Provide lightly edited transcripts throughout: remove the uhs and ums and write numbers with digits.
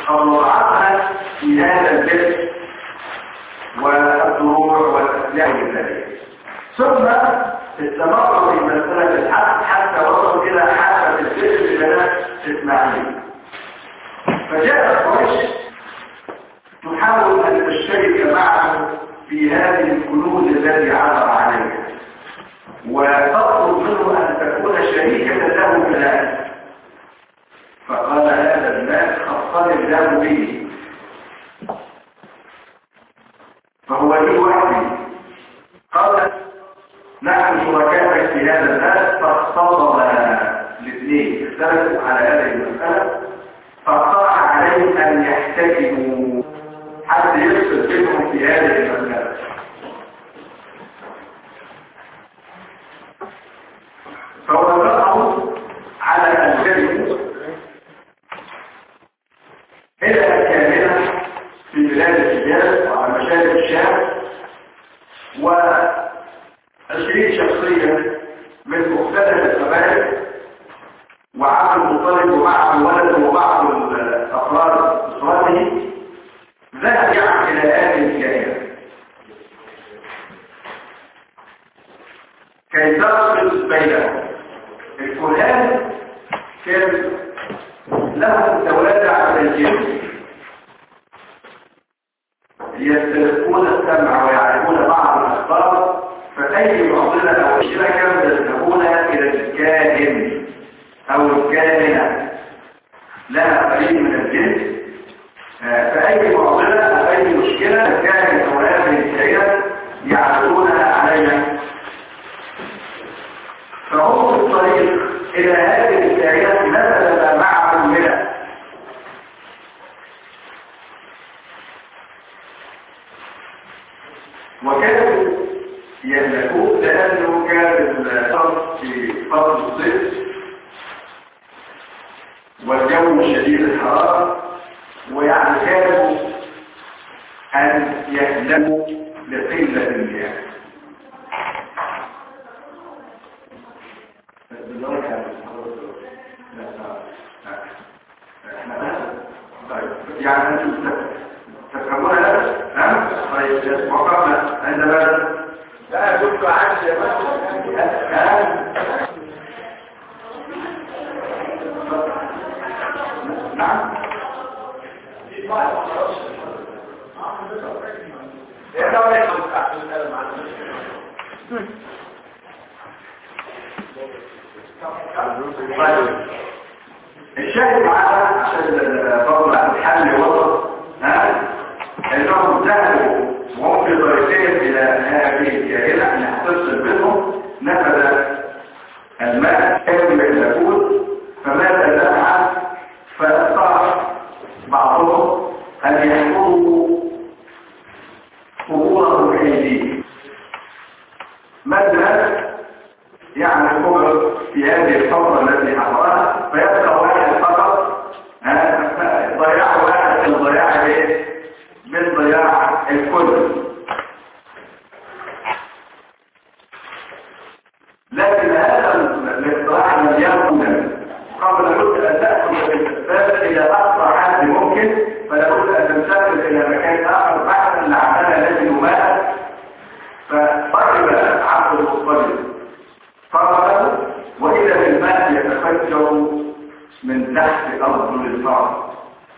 فوضعتها في هذا الجسم والدروع والأسلحة الثانية. ثم استمر في مسألة الحق حتى وصل إلى حافة الجسم لبنات إسماعيل. فجاءت قريش تحاول أن تشترك معه في هذه الكنوز التي عثر عليها، وتطلب منه أن تكون شريكة له في الآن. فقال هذا الناس خصني الله به، فهو لي وحدي. قال نحن شركائك في هذا الناس. فاختصم الاثنين اختلفوا على هذه المسألة، فاقترح عليهم أن يحتكموا حتى يفصل بينهم في هذه المسألة. فوافقوا على أن يجلسوا إلى كاملة في بلاد الحجاز وعلى مشارف الشام، و20 شخصية من مختلف القبائل، وعبد المطلب ومعه الولد وبعض أفراد أسرته، ذهب إلى هذه الكائنة كي تفصل بينهم. الكهان كان لهم توازع من الجنس، يستلقون السمع ويعرفون بعض الأخبار، فأي معضلة أو شركة يذهبون إلى الكاهن أو الكاهنة لها قليل من الجنس، فأي معضلة أو أي مشكلة الكاهن أو هذه الكائنة يعرضونها علينا. فهم في الطريق إلى هذه الكائنة نزل معهم ملأ، وكانوا يملكون لأنه كان الأرض في فصل الصيف والجو شديد الحرارة، ويعني كانوا أن يهلكوا لقلة المياه. يعني أنتم تفهمون هذا؟ نعم؟ طيب وقفنا عند ماذا؟ لا كنت عايز يا نعم؟ الشاهد معنا عشان برضه الحل وسط انهم ذهبوا وهم في طريقهم الى هذه الكائنه ان هتفصل بينهم. نفذ الماء كانوا يهلكون، فماذا نفعل؟ فاستطاع بعضهم ان يحفظوا قبورهم بايديهم. مثلا يعني القبر في هذه الفتره التي حضرها، فيبقى واحد فقط ضياع واحد من ضياع ايه؟ من ضياع الكل. لكن هذا الاقتراح لم يكن قبل بد ان تاخذ بالاسباب الى اسرع حد ممكن، فلا بد ان تسافر الى مكان اخر بعد العمل الذي مات. فركب عبد المطلب فرقه، واذا بالماء يتفجر من تحت ارض الفرد.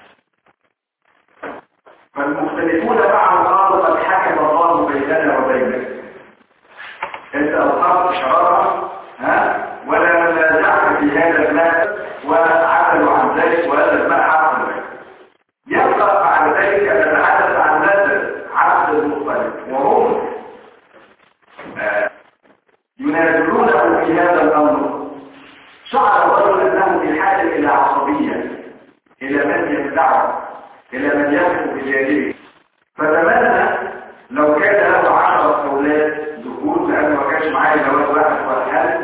فالمختلفون معه قالوا قد حكم الله بيننا وبينك، انت اظهرت شرارة ولا نازعت في هذا الماء وعدلوا عن ذلك، وهذا الماء حق لك. يبقى بعد ذلك ان نتحدث عن ناس عبد المطلب، وهم ينازلونه في هذا الامر. شعر الرجل انه في حاجه الى عصبيه، الى من يدعه، الى من يقف بجانبه. فتمنى لو كان له 10 اولاد ذكور، لانه ما كانش معاه الا واحد وحيد،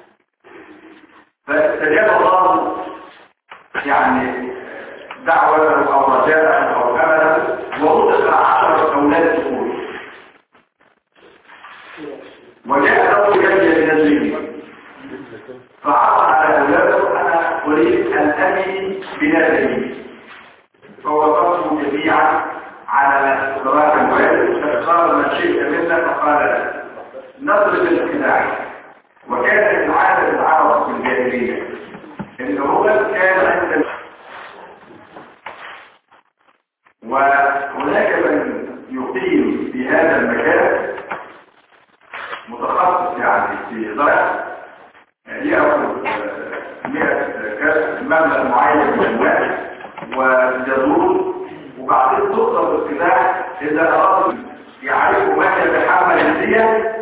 فاستجاب الله يعني دعوته او رجاءه او امله، ورزق 10 اولاد ذكور. وجاء له جاي من الجن فعرض على اولاده: انا اريد ان امي بنادي. فهو أشئت منا فقال لا نضرب الخداع. وكانت عادة العرب في الجاهلية إن هو كان عند وهناك من يقيم في هذا المكان متخصص يعني في ضرب يأخذ 100 مبلغ معين من المال ويدور وبعدين تطلب الخداع إذا أرادوا يعرفوا من يتحمل الدية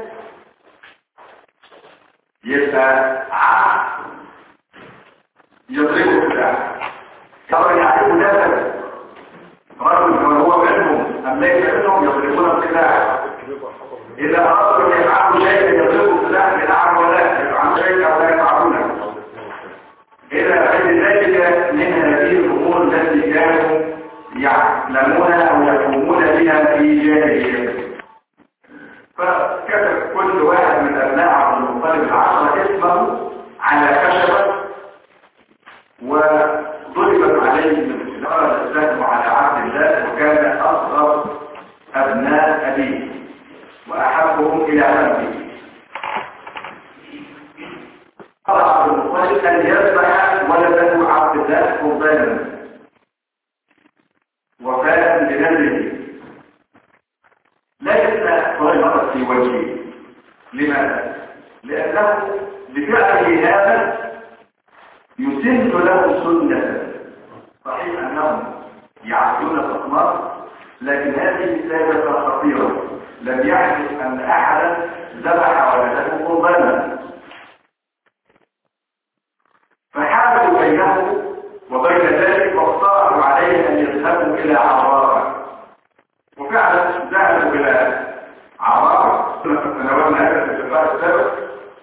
يبقى عقد يضربوا الخداع. طبعا يعرفوا نفسه رجل هو منهم أم ليس منهم يضربون الخداع. إذا أردوا أن يفعلوا شيئا يضربوا الخداع بالعرض ولا يفعلوا شيئا ولا يفعلونه. إلى غير ذلك من هذه الأمور التي كانوا يعلمونها أو يقومون بها في جاهليتهم. فكتب كل واحد من أبناء عبد المطلب العشرة اسمه على خشبة وضربت عليه من خلال الإسلام على عبد الله، وكان أصغر أبناء أبيه وأحبهم إلى قلبه. قال عبد المطلب أن يذبح ولده عبد الله قربانا وفاء بنذره، لكن ضربت في وجهه. لماذا؟ لأنه بفعله هذا يسن له سنة. صحيح أنهم يعبدون الأصنام، لكن هذه سابقة خطيرة. لم يحدث أن أحدا ذبح ولده قربانا، فحالوا بينه وبين ذلك واقترحوا عليه أن يذهبوا إلى عرافة. وفعلا ذهبوا إلى عرافة تناولنا هذا في اللقاء السابق.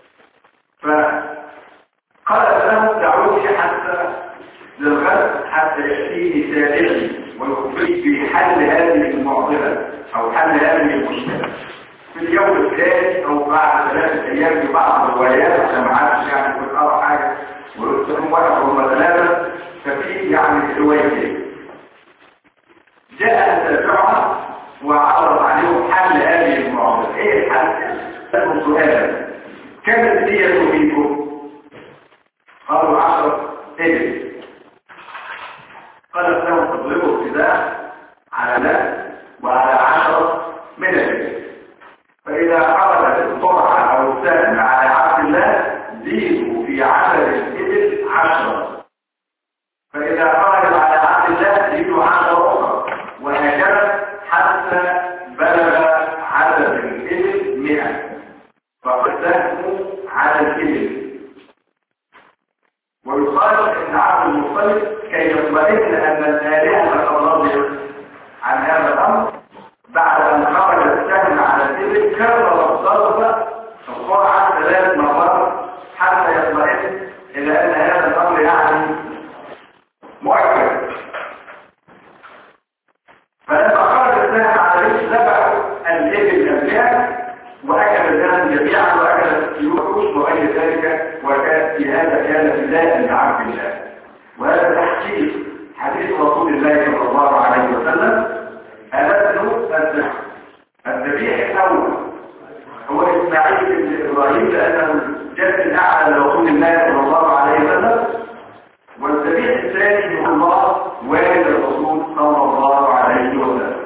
فقال لهم دعوني حتى للغد حتى يأتيني سائلي ويخبرني بحل هذه المعضلة أو حل هذه المشكلة في اليوم الثاني أو بعد 3 أيام في بعض الروايات، عشان ما حدش يعني يقول أو حاجة ويرسلون واحد هم 3، ففي يعني روايتين. جاء التابعة وعرض عليهم حل هذه المعضلة. ايه الحل؟ سألوا سؤالا: كم الدية فيكم؟ قالوا 10 إبل. قالت لهم تضربوا ابتداء على لا وعلى 10 من الإبل، فإذا خرجت القرعة أو السهم على عبد الله زيدوا في عدد الإبل 10، فإذا خرج على عبد الله زيدوا 10 أخرى، وهكذا حتى بلغ عدد الإبل 100، فقدموا على الإبل. ويقال إن عبد المطلب كي يطمئن أن الآلهة قد رضيت عن هذا الأمر، بعد أن خرج السهم على الإبل كرر الضرب القرعة 3 مرات حتى يطمئن إلى أن هذا الأمر يعني مؤكد. فلما خرج السهم على الإبل ذبحوا الإبل جميعا وأكل الناس جميعا وأكل السيوف وغير ذلك، وكان في هذا كان فداء لعبد الله. وهذا تحقيق حديث رسول الله صلى الله عليه وسلم: ألد الذبيح الأول هو إسماعيل بن إبراهيم، لأنه الجد الأعلى لرسول الله صلى الله عليه وسلم، والذبيح الثاني هو الله والد الرسول صلى الله عليه وسلم.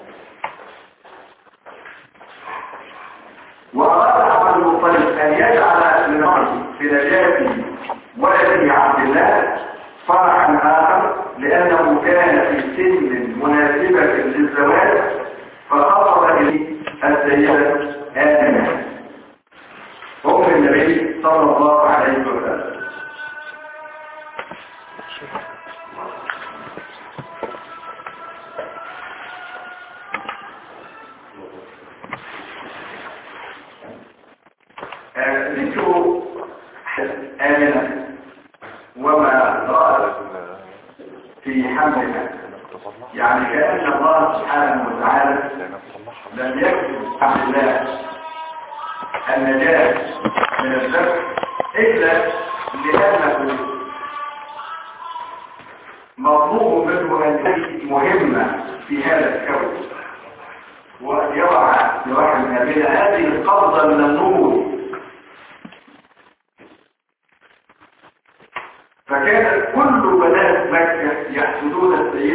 وأراد عبد المطلب أن يجعل لنعم في نجاة ولده عبد الله فرحا آخر، لأنه كان في سن مناسبة للزواج، فخطب إليه السيدة آمنة أم النبي صلى الله عليه وسلم. ذكر آمنة وما رأت في حملها، يعني كأن الله سبحانه وتعالى لم يكتب عبد الله النجاة من الذنب إلا لأنه مطلوب منه أن يكون مهمة في هذا الكون، وأن يضع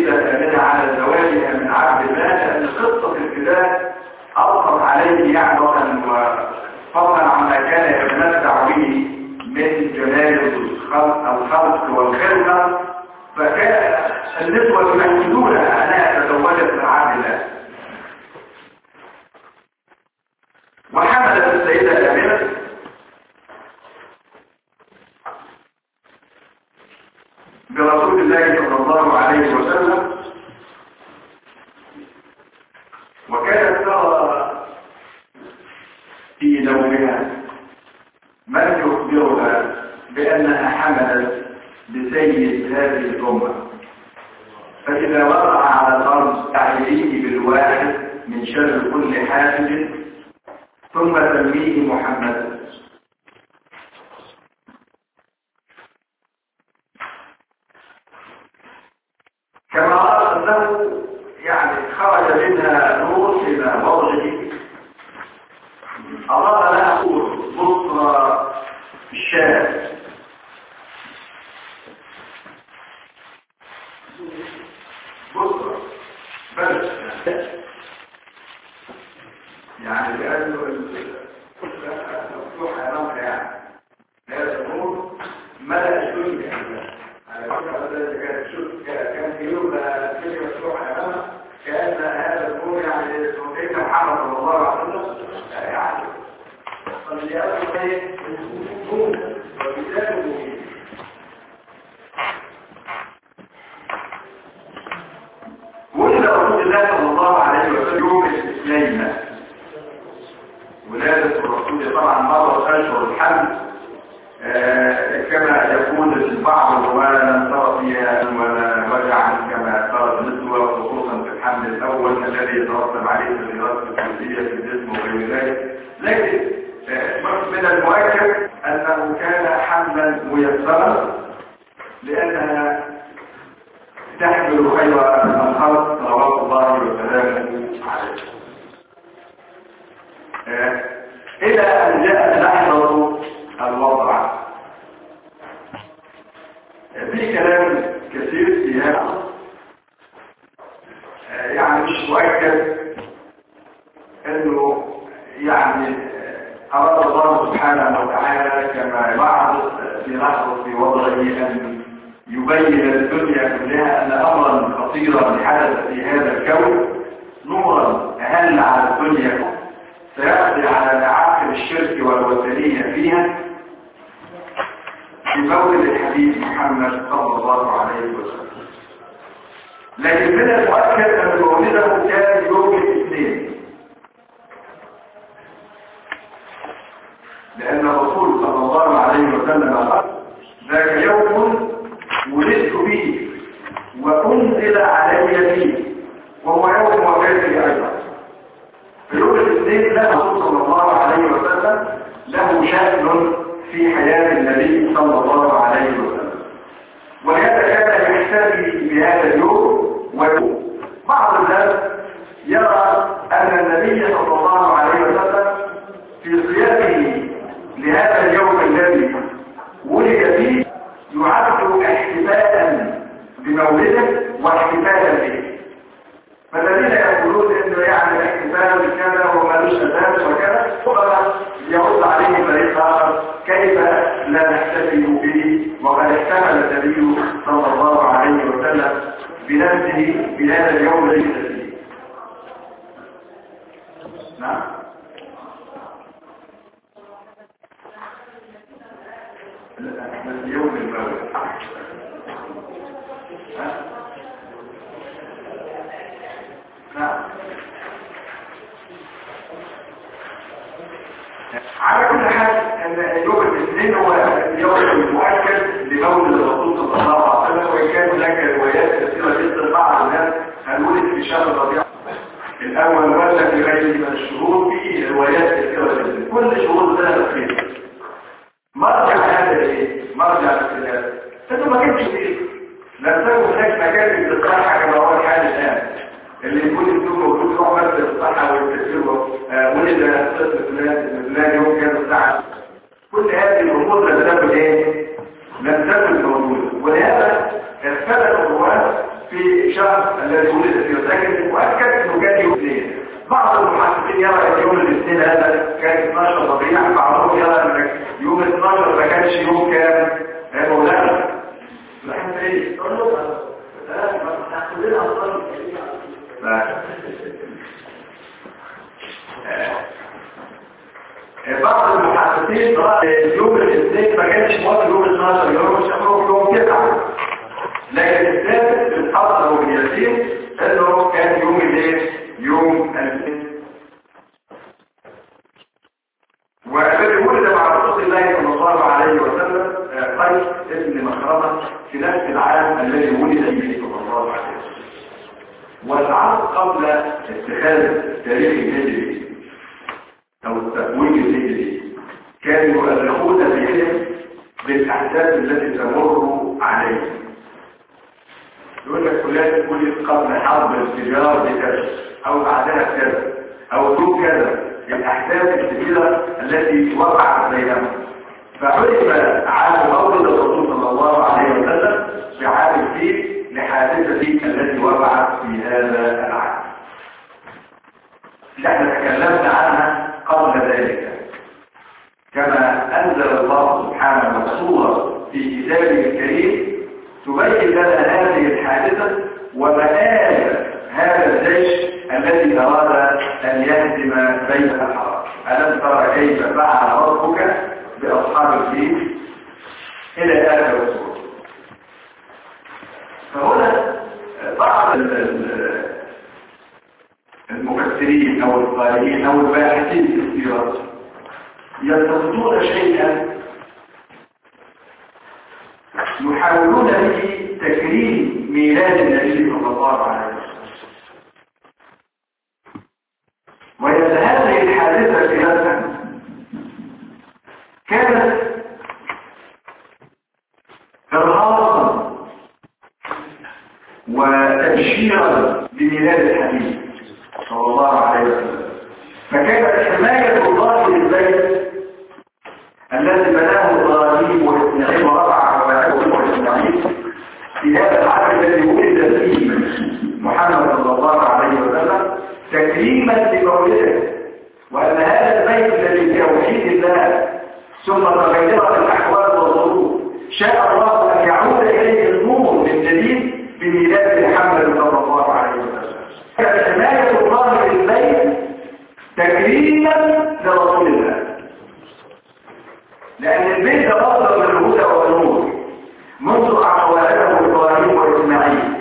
السيدة آمنة على زواجها من عبد الله، لأن قصة الفداء ألقت عليه يعمة وفضلا عما كان يتمتع به من جمال الخلق والخلقة، فكان النسوة يحسدونها أنها تزوجت من عبد الله. وحملت السيدة آمنة برسول الله صلى الله عليه وسلم، وكانت ترى في نومها من يخبرها بأنها حملت بسيد هذه الأمة، فإذا وقع على الأرض تعيريه بالواحد من شر كل حاسد ثم سميه محمدا. كما رأى أنه يعني خرج منها نور إلى وضعه، أراد لها نور بصرى الشام، بصرى بس يعني لأنه مفتوح أمامها، يعني هذا النور ملأ الدنيا. على فكرة كان في يوم الدنيا مفتوحة أمامها، كأن هذا النور يعني سيدنا محمد صلى الله عليه وسلم يعني فليأخذ ايه نور وكتاب مبين. ولد رسول الله صلى الله عليه وسلم يوم الاثنين، ولادة الرسول طبعا مرت أشهر الحمل كما يقول البعض، ولا ترى فيها ولا وجعا كما ترى النسوة، خصوصا في الحمل الأول الذي يترتب عليه التغيرات الفيزيائية في الجسم وغير ذلك. لكن من المؤكد أنه كان حملا ميسرا، لأنها تحمل خير الخلق صلوات الله وسلامه عليه، إلى أن جاءت لحظة الوضع. في كلام كثير في هذا، يعني مش مؤكد انه يعني اراد الله سبحانه وتعالى كما يعرض في لحظة في وضعه ان يبين للدنيا كلها ان امرا خطيرا حدث في هذا الكون، نورا اهل على الدنيا سيقضي على معاقل الشرك والوثنية فيها بمولد الحبيب محمد صلى الله عليه وسلم. لكن من المؤكد ان مولده كان يوم الاثنين، لان الرسول صلى الله عليه وسلم قال: ذاك يوم ولدت به وانزل علي فيه، وهو يوم وفاتي ايضا. في يوم الاثنين له صلى الله عليه وسلم له شأن في حياة النبي صلى الله عليه وسلم، ولهذا كان يحتفي بهذا اليوم. بعض الناس يرى أن النبي صلى الله عليه وسلم في صيامه لهذا اليوم الذي ولد فيه يعد احتفالا بمولده واحتفالا به، فالذين يقولون انه يعني الاحتفال كذا ومالوش اساس وكذا، ربما يرد عليه فريق اخر: كيف لا نحتفل به وقد احتفل النبي صلى الله عليه وسلم بنفسه بهذا اليوم الذي فيه. نعم. اليوم المولد على كل حال ان يوم الاثنين هو اليوم المؤكد لمولد الرسول صلى الله عليه وسلم، وان كان هناك روايات كثيره جدا. بعض الناس هنولد في شهر ربيع الاول ولا في غيره من الشهور، في روايات كثيره جدا، كل شهور لها تفسير. مرجع هذا ايه؟ مرجع الاختلاف انه ما كانش فيه، لم تكن هناك مكاتب للصحه كما هو الحال الان، اللي يكون الدكتور موجود يروح بس للصحه ويكتشفه ولد طفل فلان يوم كذا الساعه. كل هذه الامور لم تكن ايه؟ لم تكن موجوده، ولهذا اختلف الرواه في شهر الذي ولد فيه، لكن مؤكد انه كان يوم اثنين. بعض المحققين يرى ان يوم الاثنين هذا كان 12 ربيع، بعضهم يرى ان يوم 12 ما كانش يوم كام يا مولانا. نحن ايه؟ بعض المحققين رأى يوم الاثنين ما كانش موافق يوم 12، يوم شهر يوم 9، لكن الثالث الحصر باليسير انه كان يوم الايه؟ يوم الاثنين. والذي ولد مع رسول الله صلى الله عليه وسلم قيس ابن مخرمة في نفس العام الذي ولد فيه صلى الله عليه وسلم. والعام قبل اتخاذ التاريخ الهجري او التتويج الهجري كانوا يؤرخون بهم بالاحداث التي تمر عليه. يقول لك فلان ولد قبل حرب التجار بكذا او بعدها كذا او دون كذا، الاحداث الكبيره التي وقعت بينهم. فعرف عام مولد الرسول صلى الله عليه وسلم بعام الفيل لحادثته التي وقعت في هذا العام. احنا تكلمنا عنها قبل ذلك، كما انزل الله سبحانه سورة في كتابه الكريم تبين لنا هذه الحادثة ومآل هذا الجيش الذي أراد أن يهدم بيت الحرام. ألم ترى كيف فعل ربك بأصحاب الفيل إلى آخر السورة. فهنا بعض المفسرين أو القارئين أو الباحثين في السيرة يلتقطون شيئا يحاولون به تكريم ميلاد النبي صلى الله عليه وسلم. وإن هذه الحادثة في نفسها كانت إرهاصا وتبشيرا بميلاد الحبيب صلى الله عليه وسلم. فكانت حماية الله للبيت الذي بناه إبراهيم وإسماعيل ورفع وإسماعيل في هذا العام الذي ولد فيه محمد صلى الله عليه وسلم تكريما لمولده، وأن هذا البيت الذي في توحيد الله ثم تغيرت الأحوال والظروف شاء الله أن يعود إليه النور من جديد بميلاد محمد صلى الله عليه وسلم. كانت حماية الله للبيت تكريما لرسول الله، لأن البيت مصدر من الهدى والنور منذ أعواده إبراهيم وإسماعيل،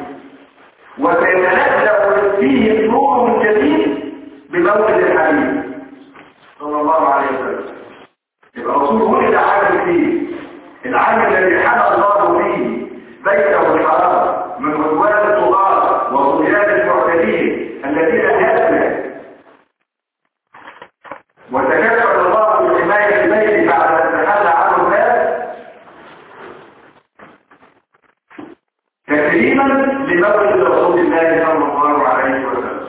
وسيتنزل فيه نور جديد بمولد الحبيب صلى الله عليه وسلم. يبقى الرسول ولد عام الفيل، العام الذي حمى الله فيه بيته الحرام من عدوان الطغاة وطغيان المعتدين الذين هلكوا، وتكفل الله بحماية البيت بعد ان تخلى عنه الناس تكريما لمولد رسول الله صلى الله عليه وسلم.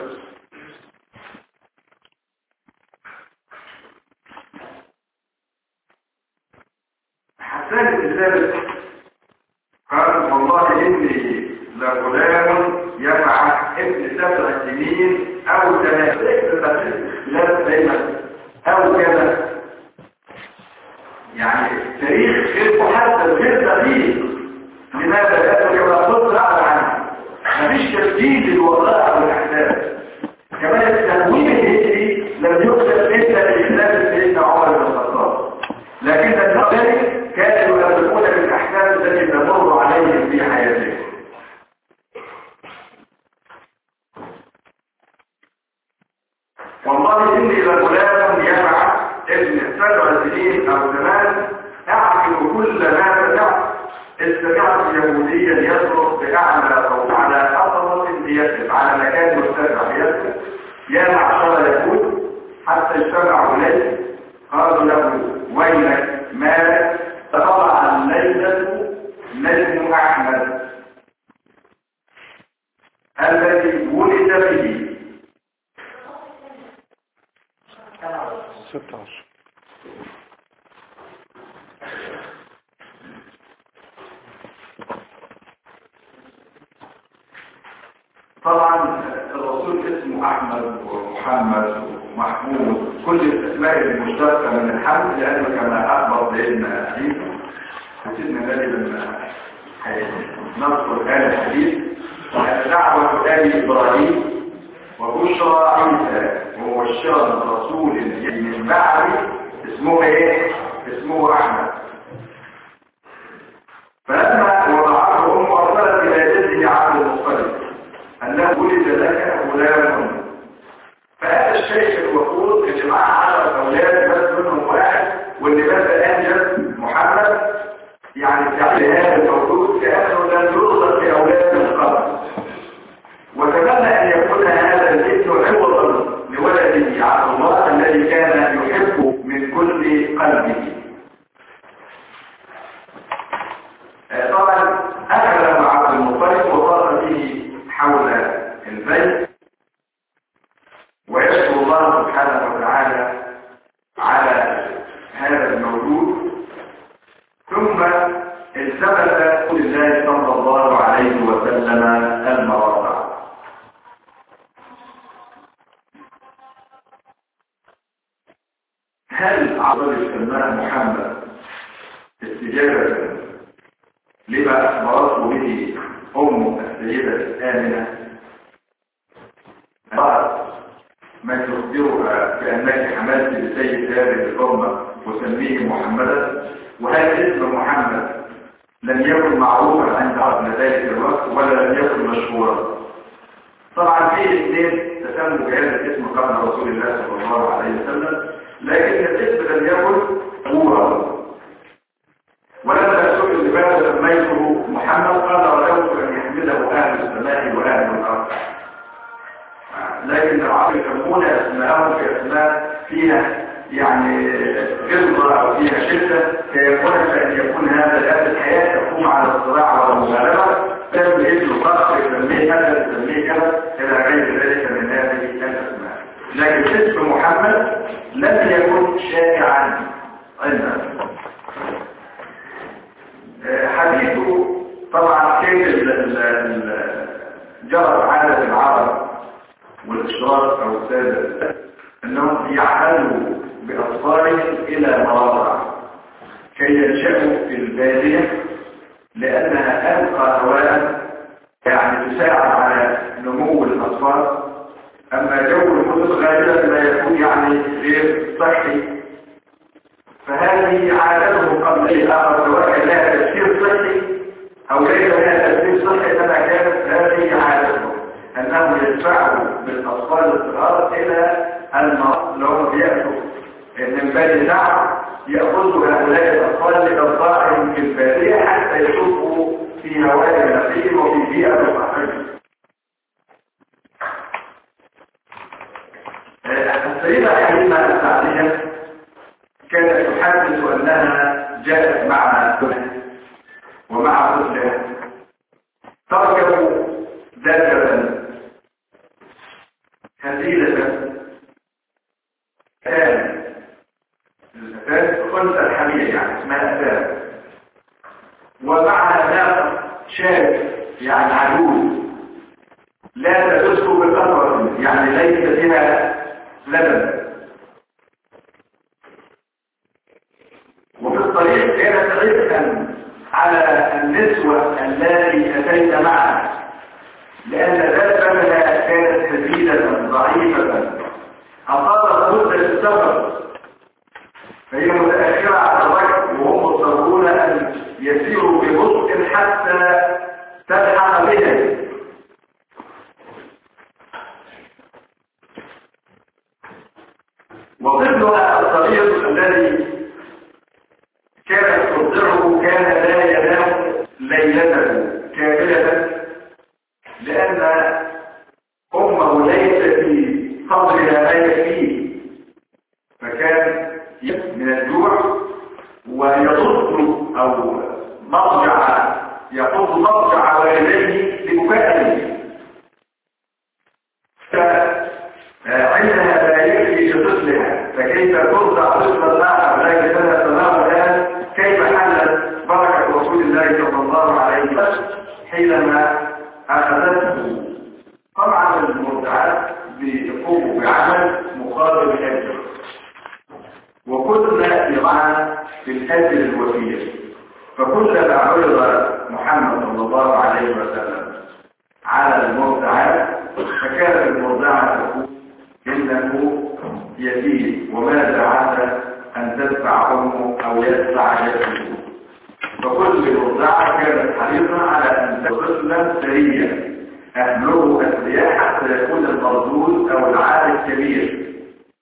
حسان بن ثابت قال والله اني لغلام يفعل ابن 7 سنين او 8 لا دايما او كذا، يعني تاريخ غير محدد غير دقيق. لماذا؟ لانه كما قلت اعلى عنه مفيش تسجيل للوقائع والاحداث. كمان التنوين الهجري لم يكتب الا لاسلام سيدنا عمر بن الخطاب، لكن ذلك كانوا يؤرخون بالاحداث التي تمر عليهم في حياتهم. والله اني لغلام يفعل ابن 7 سنين او 8 اعقل كل ما سمعت. استمعت يهوديا يصرخ باعلى صوت على حطمه ليكتب على مكان مرتفع يكتب يا معشر يهود، حتى اجتمعوا اليه قالوا له ويلك مالك، فطلع الليله نجم احمد الذي ولد به 16. طبعا الرسول اسمه احمد ومحمد ومحمود، كل الاسماء المشتقه من الحمد، لانه كما اخبر سيدنا عيسى سيدنا النبي لما نذكر آل الحديث دعوة آل إبراهيم وبشرى عيسى ومبشرا رسول من بعد اسمه ايه؟ اسمه احمد. فلما وضعته امه ارسلت الى جده عبد المطلب انه ولد لك غلام، فهذا الشيخ الوقود يا جماعه 10 اولاد بس منهم واحد، واللي بس انجب محمد، يعني تعالى هذا المولود كانه لم يرزق باولاد من قبل، وتمنى ان يكون هذا الابن عوضا لولده عبد الله الذي كان يحبه من كل قلبه. طبعا اخذ مع عبد المطلب وطاف به حول البيت ويشكر الله سبحانه وتعالى على هذا المولود، ثم التمس رسول الله صلى الله عليه وسلم المراضع. هل عبد السلام محمد استجابة لما أخبرته به أمه السيدة آمنة؟ من يخبرها بأنك حملت بسيد هذه الأمة وسميه محمدا؟ وهل اسم محمد لم يكن معروفا عند عبد ذلك الوقت ولا لم يكن مشهورا؟ طبعا في اثنين تسموا بهذا الاسم قبل رسول الله صلى الله عليه وسلم، لكن الاسم لم يكن مشهورا. ولما سئل لماذا سميته محمد قال رجوت ان يحمله اهل السماء واهل الارض. لكن العرب يسمون اسماءهم كاسماء فيها يعني غلظه او فيها شده، فيكون ان يكون هذا الاب الحياه تقوم على الصراع والمغالبه، تسمي ابنه فخر يسميه كذا يسميه كذا الى غير ذلك من هذه الاسماء. لكن اسم محمد لم يكن شائعا عندنا. حديثه طبعا كيف جرت عادة العرب والاشراف او السادة انهم يعملوا باطفالهم الى مراضع كي ينشأوا في البادية، لانها ابقى هواء يعني تساعد على نمو الاطفال. اما جو المدن غالبا لا يكون يعني غير صحي، فهذه عادته قبل اي اخر سواء كان لها تفسير صحي او ليس لها تفسير صحي، انما كانت هذه عادته انهم يدفعوا بالاطفال الصغار الى المرض اللي هم بيأتوا من بني نعم، يأخذوا هؤلاء الاطفال لإرضاعهم في البادية حتى يشوفوا في هواء نقي وفي بيئة صحية. السيدة حليمة السعدية كانت تحدث انها جاءت مع ومع طفلها تركبوا دابة هزيلة أتان، خلطة الحمية يعني اسمها أتان، ومعها ناقة شاب يعني عجوز لا تدسه بالقطرة يعني ليس فيها لبن. وفي الطريق كانت عبئا على النسوة التي أتيت معها، لأن دابتها كانت هزيلة ضعيفة أطالت مدة السفر، فهي متأخرة على الركب وهم مضطرون أن يسيروا ببطء حتى تلحق بهم. وطفلها الصغير الذي كانت ترضعه كان لا ينام ليلته كاملة، لأن أمه ليس في صدرها ما يكفيه، فكان من الجوع ويضط أو مضجع يقض مضجع والديه لبكائه، فعندها لا يكفي لطفلها، فكيف ترضع طفلا آخر لكن لها تمام الآن؟ كيف حلت بركة رسول الله صلى الله عليه وسلم حينما أخذته بعض المرضعات بيقوموا بعمل مقابل الأجر، وكلنا يضعنا في الأجر الوفير. فكلما عرض محمد صلى الله عليه وسلم على المرضعات فكانت المرضعة تقول إنه يتيم وماذا عسى أن تدفع أمه أو يدفع جسده. فكل مرضعة كانت حريصة على أن تطفلا سريا أهله أسرياء حتى يكون المردود أو العائد كبير،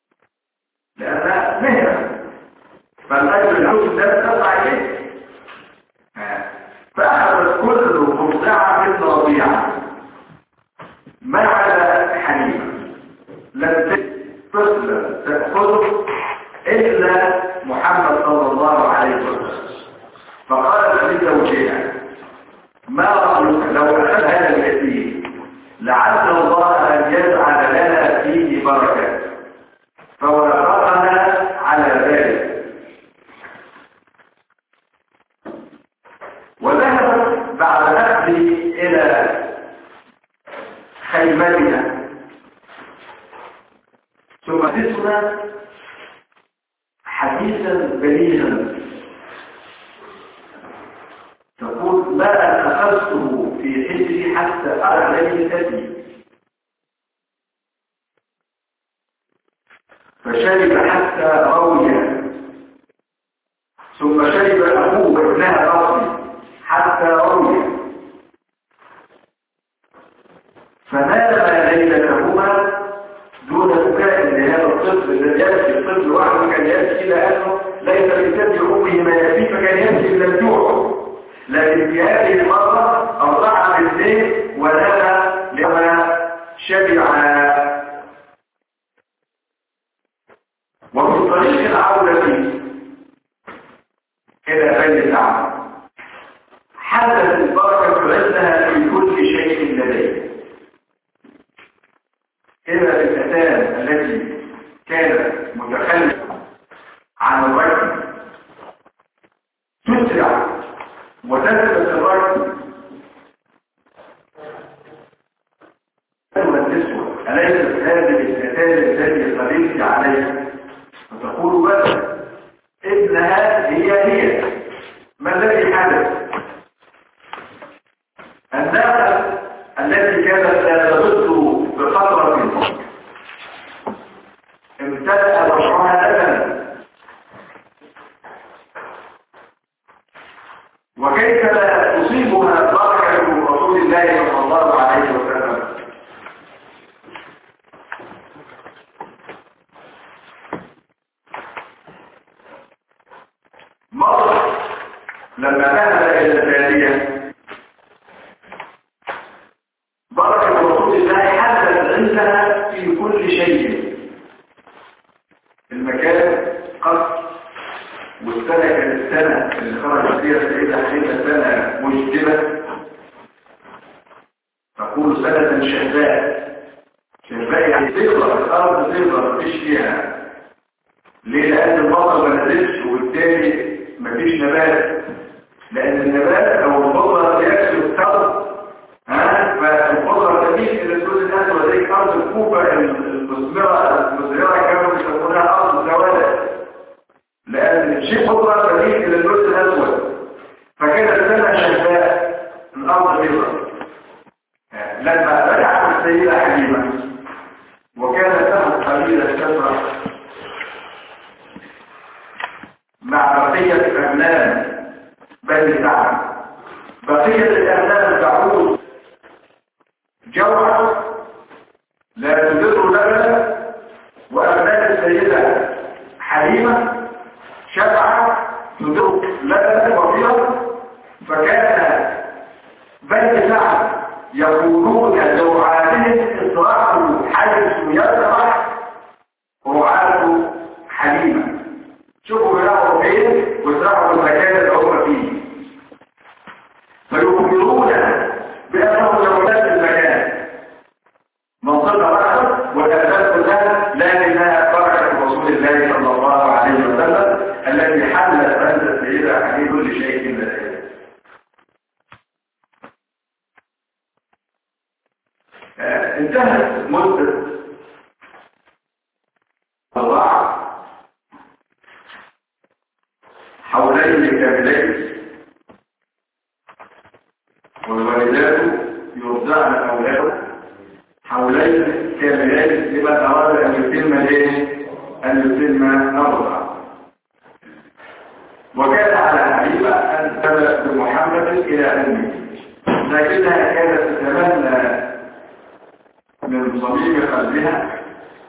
لأنها مهنة فالأجر العوش ده تطلع إليه. فأخذت كل مرضعة من رضيعة ما عدا حليمة لم طفلا تأخذه إلا محمد صلى الله عليه وسلم. فقالت لزوجها ما رأيك لو أخذ هذا اليتيم لعل الله أن يجعل لنا فيه بركة، فوافقنا على ذلك. وذهبت بعد أخذه إلى خيمتنا ثم تسمع حديثا بليغا تقول ما أخذته في حجري حتى أعلي ثدي، فشرب حتى روي، ثم شرب أبوه ابنها راسي حتى روي، فنام ليلتهما دون بكاء لهذا الطفل الذي يبكي. الطفل وحده كان يبكي لأنه ليس لثدي أمه ما يكفي فكان يبكي من الجوع، لكن في هذه المرة أرضعها بالليل ونام لما شبع. وفي طريق العودة إلى بيت العمل حدثت البركة عندها في كل شيء لديه، إلى الأتان التي كانت متخلفة عن الرجل تسرع وتثبت الرجل والنسوة أليست هذه الأتان التي قليلت عليها، فتقول بس إنها هي ما الذي حدث؟ الناقة التي كانت لا تبث بقطرة امتلأ وشعها لبنا، وكيف لا تصيبها بركة رسول الله صلى الله عليه وسلم. مرة لما ذهب إلى البادية بركة رسول الله حدثت عندها في كل شيء. المكان قصر، والسنة كانت السنة اللي خرج فيها السيدة حليمة سنة مجدبة، تقول سنة شهباء. شهباء يعني تغرق الأرض، تغرق مفيش فيها. ليه؟ لأن المطر ما نزلش وبالتالي مفيش نبات، لأن النبات أو المطر يكسر الأرض فالخضرة تميل إلى الجزء الأسود زي أرض الكوفة المزرعة كانوا يسمونها أرض الزوالة، لأن الشيء خضرة تميل إلى الجزء الأسود. فكانت سنة شهباء الأرض بيضاء. لما رجعت السيدة حليمة وكانت له قليلة تفرح مع بقية أبناء بني سعد، بقية الأبناء تعود جوعا لا تدر لبنا، وأبناء السيدة حليمة شبعا تدر لبنا وفيرا. فكان بني سعد يقولون جوعانهم إصراحوا حيث يزرع رعاة حليمة. شوفوا بيلاقوا فين ويزرعوا المكان اللي هم فيه، فيخبرون بأنهم لو نفس المكان منطقة واحدة والأساس انتهت مدة الرضاعة حولين كاملين، والوالدات يرضعن أولادهم حولين كاملين لمن أراد أن يتم الرضاعة. وكان على حبيبة أن تذهب بمحمد إلى أمه، لكنها كانت تتمنى من صميم قلبها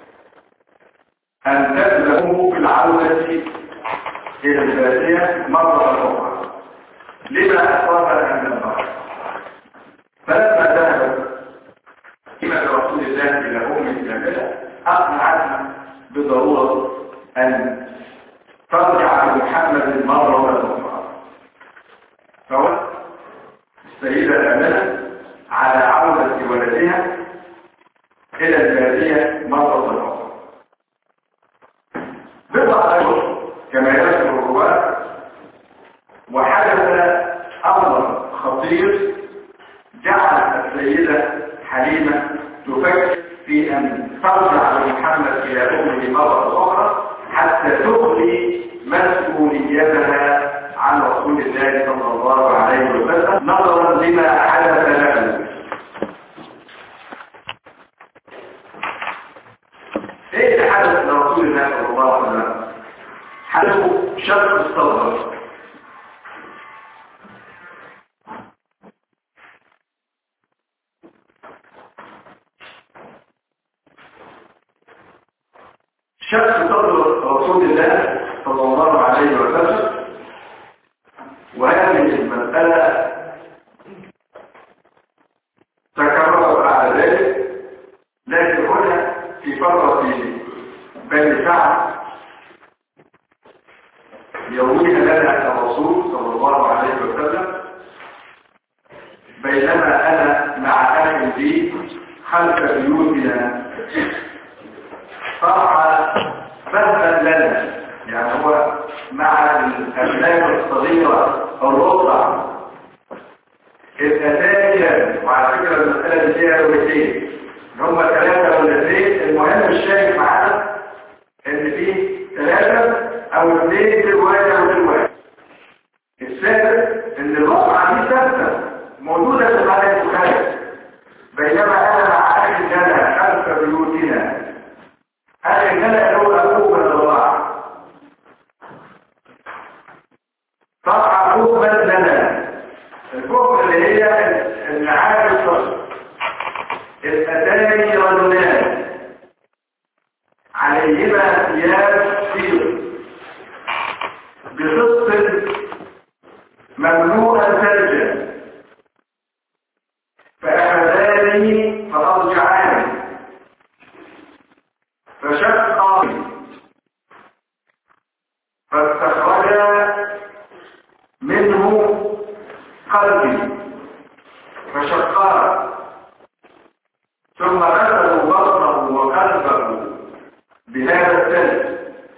أن تبلغه بالعودة إلى البادية مرة أخرى لما أصابها من المرض. فلما ذهبت إلى رسول الله إلى أمه كاملة أقنعتها بضرورة أن ترجع بمحمد مرة أخرى. فوقت السيدة آمنة على عودة ولدها إلى البادية مرة أخرى. بضع أشهر كما يذكر الرواة، وحدث أمر خطير جعل السيدة حليمة تفكر في أن ترجع بمحمد إلى أمه مرة أخرى حتى تخلي مسؤوليتها عن رسول الله صلى الله عليه وسلم نظرا لما حدث له. ايه اللي حدث لرسول الله صلى الله عليه وسلم؟ حدث شق الصدر. شق صدر رسول الله صلى الله عليه وسلم، وهذه المسألة تكررت بعد ذلك، لكن هنا في فترة بني سعد يرويها لنا الرسول صلى الله عليه وسلم: بينما أنا مع أهل لي خلف بيوتنا طرح فهما لنا، يعني هو مع الأبناء الصغيرة الرضع الأساسية. وعلى فكرة المسألة دي فيها روايتين، هم 3 ولا 2، المهم الشاهد معانا إن في 3 أو 2 في رواية ورواية. الثالث إن الرضعة دي ثابتة موجودة في الحالة البخاري: بينما أنا مع أهل لنا خلف بيوتنا. أهل لنا لو أبوه من الرضاعة طبعا حكما لنا، الحكم اللي هي العادة الصدر الأتاني رجلان عليهما ثياب سير بخص ممنوعا ثلجا، فأخذاني فأرجعاني فشقا فاستخرجا منه قلبي فشقا، ثم غسلوا بطنه وقلبه بهذا الثلج.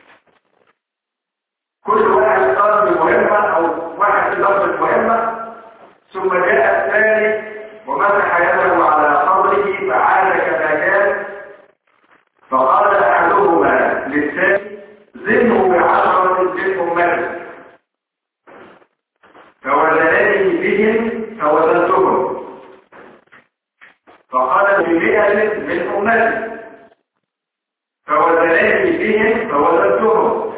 كل واحد قام بمهمة أو واحد لفظ مهمة، ثم جاء الثاني ومسح يده على صدره فعاد كما كان، فقال أحدهما للثاني: زنه ب10 من أمتك. فوزنني بهم فوزنتهم، فقال: ب100 من أمتك. فوزنني بهم فوزنتهم،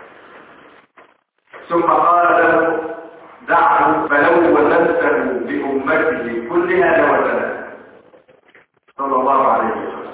ثم قال له: دعه فلو وزنته بأمته كلها لوزنها، صلى الله عليه وسلم.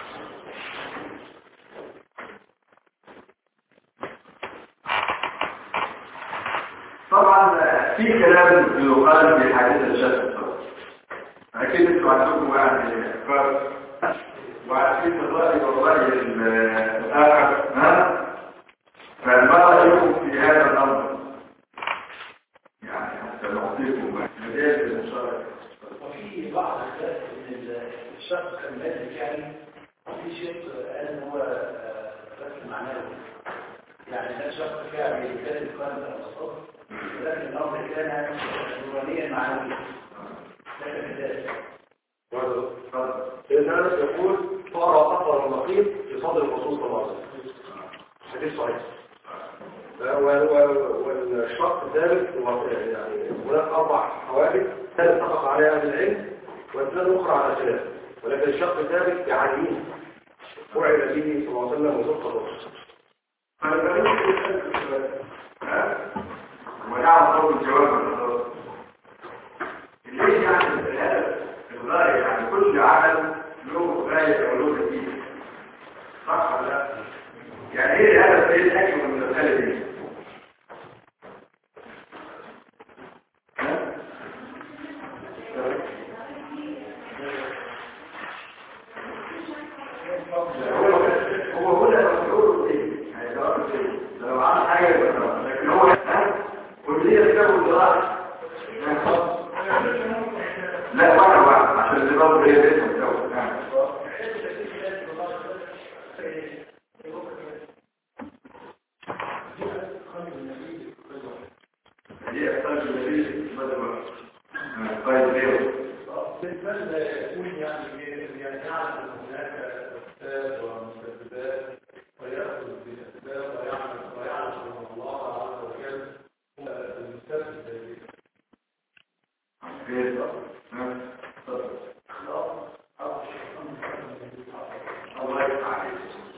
طبعا في كلام يقال في حديث الشك الصدر، اكيد انتوا عندكم يعني افكار وعارفين الراي والراي الاخر، فما رايكم في هذا الامر؟ يعني حتى نعطيكم مجال للمشاركه. وفي بعض ان الشخص كان مالك، يعني في شيء قال ان هو بس معنوي، يعني ده شخص فعلا بيتكلم قلب او الصدر، ولكن الامر كان نورانيا معنويا. ده كذلك. سيدنا أنس يقول فأرى أثر النقيض في صدر الرسول صلى الله عليه وسلم. حديث صحيح. والشق الثالث يعني هناك 4 حوادث اتفق عليها أهل العلم واثنان أخرى على خلاف، ولكن الشق الثالث بعينه فعل به صلى الله عليه وسلم وزق الرسول. ونعم طول الجواب ليش يعني الهدف الغاية يعني كل عمل له غاية أو له نتيجة صح ولا لا؟ يعني ايه الهدف ايه الحكمة من المسألة دي؟ هو هنا مسؤول ايه؟ يعني لو عمل حاجة يبقى لكن هو واللي يسبب الجراح لا واحد عشان اللي برضه هي بيتهم سوا دي أحسن النبي طيب ليه؟ بالنسبة يكون يعني يعلم هناك أسباب ومسببات ويأخذ بالأسباب ويعلم أن الله عز وجل هو المسبب ذلك. الله يسعدك.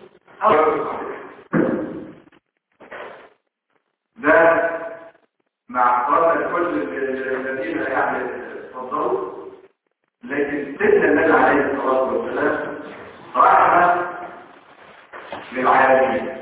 ده مع احترام كل الذين يعني تفضلوا، لكن سيدنا النبي عليه الصلاه والسلام رحمه للعالمين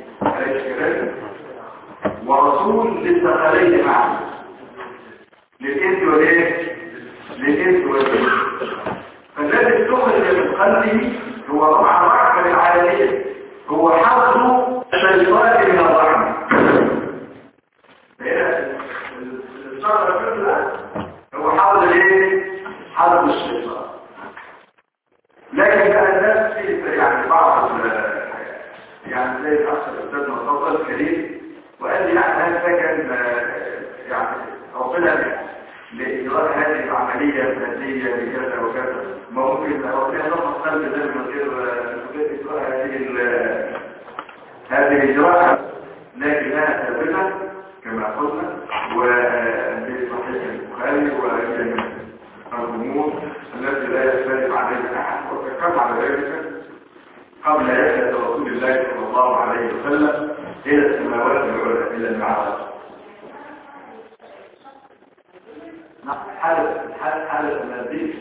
ورسول للثقلين معه للإنس والايه؟ للإنس والجن. فالذي استخرج من قلبه هو طبعا رحمه للعالمين، هو حظ الشيطان من الرحمه. الشرع كله هو حظ الايه؟ حظ الشيطان. لكن بقى الناس في يعني بعض يعني زي الاخ الاستاذ مصطفى الكريم وقال لي يعني هذا كان يعني ربنا لإدراك هذه العملية المادية بكذا وكذا ما ممكن ربنا يضمن قلب ده من غير إدراك هذه الإجراءات، لكنها ثابتة كما قلنا وفي صحيح البخاري وهي من الأمور التي لا يختلف عليها أحد. وتكلم على ذلك قبل رحلة رسول الله صلى الله عليه وسلم إلى السماوات العلى إلى المعراج. حالة المادية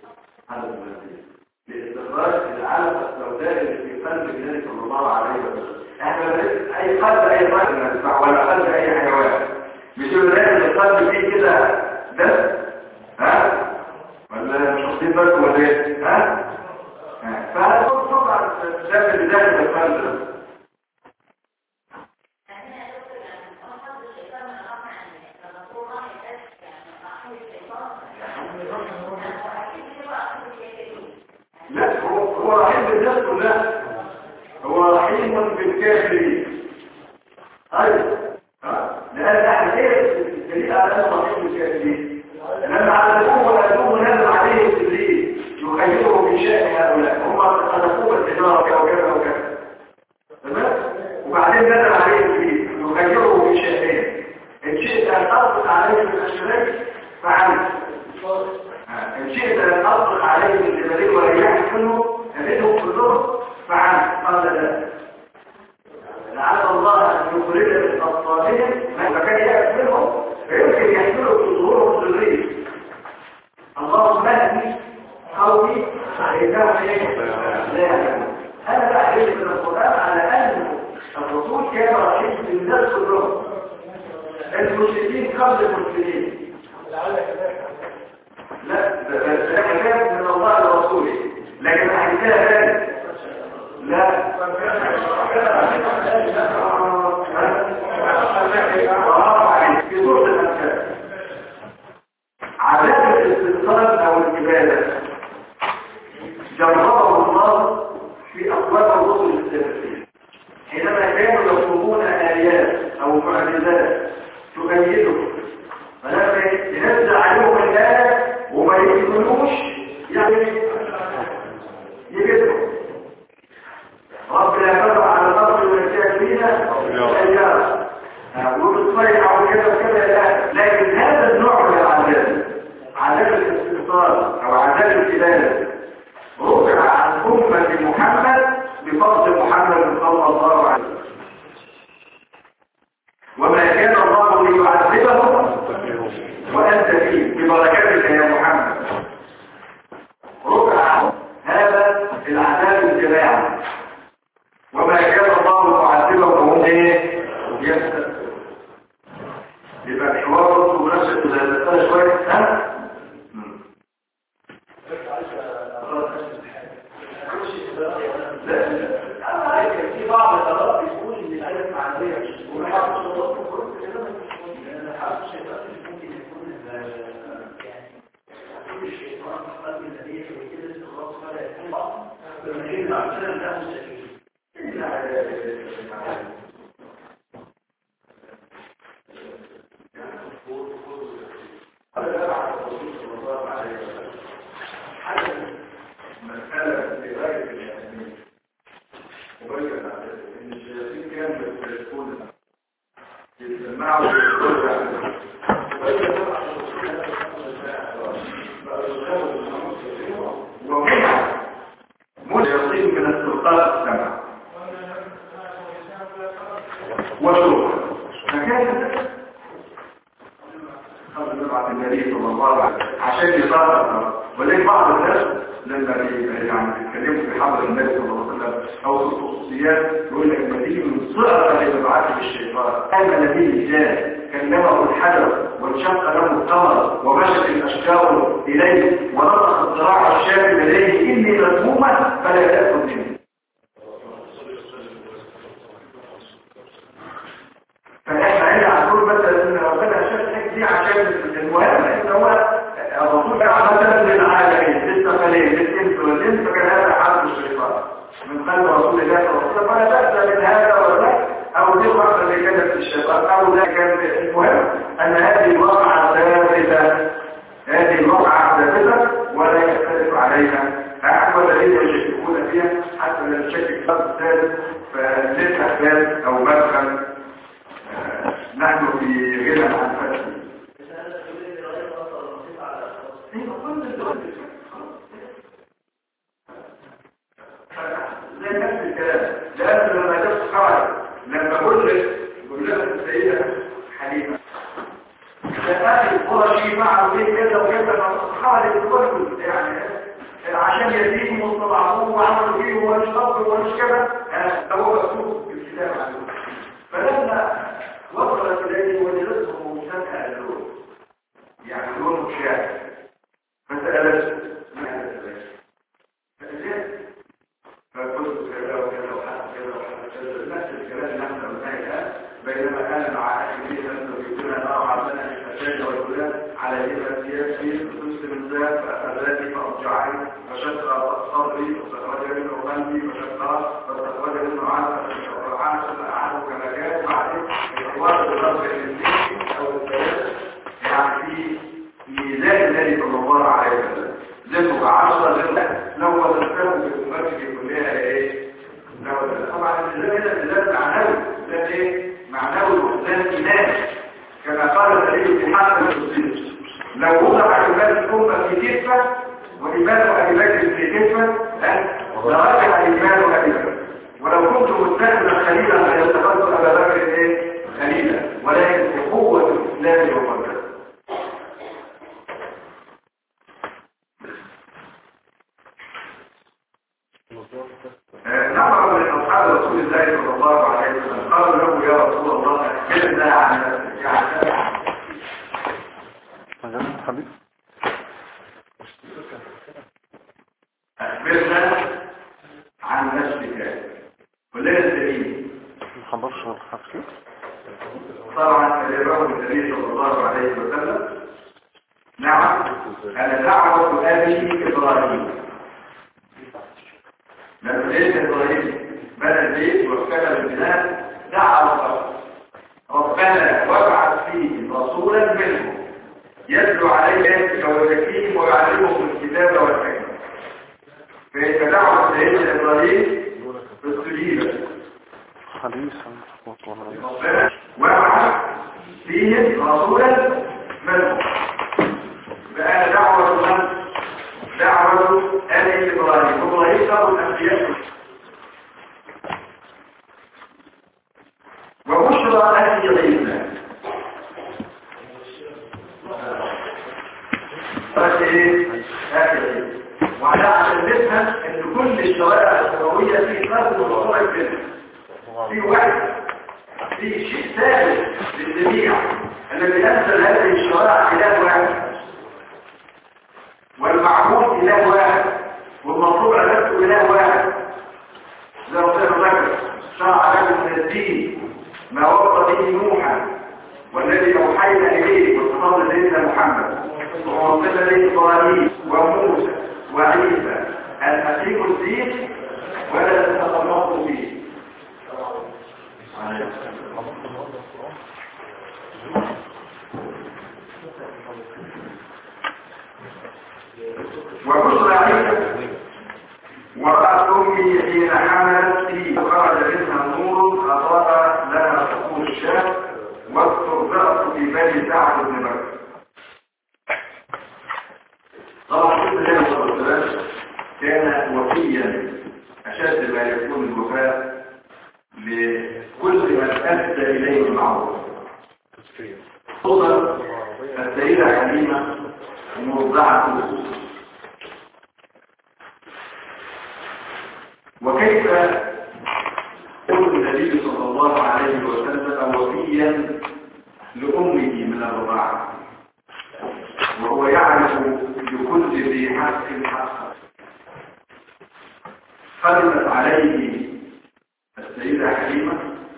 لاستخراج العلقة السوداء اللي في قلب النبي صلى الله عليه وسلم. احنا اي قلب اي رجل نسمع ولا قلب اي حيوان مش يقول القلب فيه كده بس ها ولا مش واخدين بالكم ولا ايه ها فهذا طبعا شاف بدايه القلب ده. لا هو رحيم بالناس كلها، هو رحيم بالكافرين ايضا لان احنا ايه الدليل على انه رحيم بالكافرين لما عذبوه وقالوه نزل عليه ابليس يخيره من شان هؤلاء هم خلقوه بالحجاره وكذا وكذا تمام وبعدين نزل عليه ابليس يخيره من شانين ان شئت ان اطلق عليه من الشرك فعلت ان شئت ان اطلق عليه من الجبلين وريحت منه أبدهم كلهم فعلا قال لا لعل الله أن يخرج من أطفالهم ما كان يأكل منهم فيمكن يحملوا في ظهورهم الذرية. اللهم اهدي قومي إنهم لا يعلمون. أنا بأحرج من القرآن على أن الرسول كان رحيم بالناس كلهم المسلمين قبل المسلمين. لا ده كلام من الله لرسوله لكن احكيها ثاني لا في سورة الأنفال عذاب الاستثقال أو العبادة جربه الله في أقوال الرسل السابقين حينما كانوا يطلبون آيات أو معجزات تؤيده فلما ينزل عليهم الآية وما يؤمنوش يعني وبتصيح وكده وكده لا، لكن هذا النوع من العذاب، عذاب الاستئصال او عذاب الكلاب، رفع عن أمة محمد بفضل محمد صلى الله عليه وسلم. وما كان الله ليعذبهم وأنت فيه ببركاتك يا محمد. رفع هذا العذاب الجماعي، وما كان الله معذبهم وهم ايه؟ يستغفرون. يبقى الحوار برضه مناسب للمسألة شوية. ها؟ في بعض الآراء بيقول ان الآيات معنوية ومحاولة الصوت لأن حرف الشيطان ممكن يكون كل الشيطان قبل النبي وكده خلاص فلا يكون بعض فمن مع السلام لا مستفيد. مسألة في غاية الأهمية، وبين أن الشياطين كانوا يستشركون يسمعوا ومنع الشياطين من استلقاء السمع وشوف فكان قبل نبعث النبي صلى الله عليه وسلم عشان يطهر. ولكن بعض الناس لما يعني بيتكلموا في حضر النبي صلى الله عليه وسلم او في الخصوصيات يقول لك مدين من صعب لمبعث الشيطان. كان نبي جاء كلمه الحجر وانشق له القمر ومشت الاشجار اليه ونطق الذراع الشاب اليه اني مذمومه فلا تاكل مني. فاحنا هنا هنقول مثلا ان ربنا شاف الحاجه دي عشان المهم ان هو الرسول مثلا للعالمين للثقلين للانس والانس، فكان هذا حرب الشيطان من قلب رسول الله صلى الله عليه وسلم. فلا بأس من هذا وذاك او دي الوقت اللي كانت الشيطان او ذاك. كان المهم ان هذه الواقعه ثابته، هذه الواقعه ثابته ولا يختلف عليها احد والذين يشككون فيها حتى لا يشكك فرد ثالث فليس احداث او مدخل نحن في غنى عن فتح. زي نفس الكلام، لأن لما جبت حوالي لما قلت السيدة حليمة لأهل القرشي معه ليه كذا وكذا حوالي الكل يعني عشان يزيدوا وطلعوه وعملوا فيه ومش قبل ومش كذا هو مكتوب في الكتاب عنه. فلما وصلت إليه وجدته مستمع اللون، يعني لونه شاعر، فسألت ما هذا البيت؟ فأجاب فقلت كذا وكذا وحسن كذا وحسن كذا نفس الكلام نحن قلناه الآن. بينما أنا مع أخي أن يريدون أن أعرضنا الفتاة والولاد على إذا سياسي تسلم ذات فأخذاتي فأرجعني فشق صدري فاستخرج منه قلبي فشقها فاستخرج منه عنه كما كان بعدين إخوات الرب الإنسان أو الثلاث يعني في ميزان النبي صلى الله عليه وسلم ذنبه 10 ذنب لو وزنته في أمته كلها إيه؟ طبعا الميزان هنا ميزان معنوي، ميزان إيه؟ معنوي وميزان إيماني كما قال النبي في حق المسلمين لو وضع إيمان الأمة في كفة وإيمان أبي بكر في كفة لرجع إيمان أبي بكر. ولو كنت متخذا خليلا فيتخذ أبا بكر إيه؟ خليلا، ولكن بقوة الإسلام وقدرته. نعم من أصحاب رسول الله صلى الله عليه وسلم قالوا له يا رسول الله أخبرنا عن حبيب أخبرنا عن نفسك ولنا الدليل. محضرش الحفل طبعا كلمه النبي صلى الله عليه وسلم نعم أنا دعوة أبي إبراهيم. لما جئت إبراهيم بنى البيت وكتب البناء دعا ربنا وابعث فيه رسولا منهم يتلو عليه آياتك ويزكيهم ويعلمهم الكتاب والحكمة. فهي دعوة سيدنا إبراهيم استجيبت حديثا وابعث فيهم رسولا منهم. بقى دعوة آل إبراهيم. إبراهيم أبو الأنبياء. وبشرى آل عيسى. بس ايه؟ وعلى عشان نفهم ان كل الشوارع النبويه في فرق وموضوع الجنه. في واحد في شيء ثابت للجميع الذي انزل هذه الشوارع اله واحد والمعبود اله واحد والمطلوب عبادته اله واحد. زي ما قلت لك شرع لكم من الدين ما وصى به نوحا والذي اوحينا اليه واتصل سيدنا محمد ووصلنا اليه ابراهيم وموسى وعيسى ان اقيموا الدين ولا تتفرقوا فيه. وبشرى عيسى ورأت أمي حين حملت فيه وخرج منها نور أضاء لها سقوط الشام واسترزقت في بني سعد بن بكر. طبعا النبي صلى الله عليه وسلم كان وفيا أشد ما يكون الوفاء لكل من أدى إليه المعروف. خصوصا السيدة حليمة مرضعته. وكيف يكون النبي صلى الله عليه وسلم وفيا لأمه من الرضاعة وهو يعرف بكل ذي حق حقا. قدمت عليه السيدة حليمة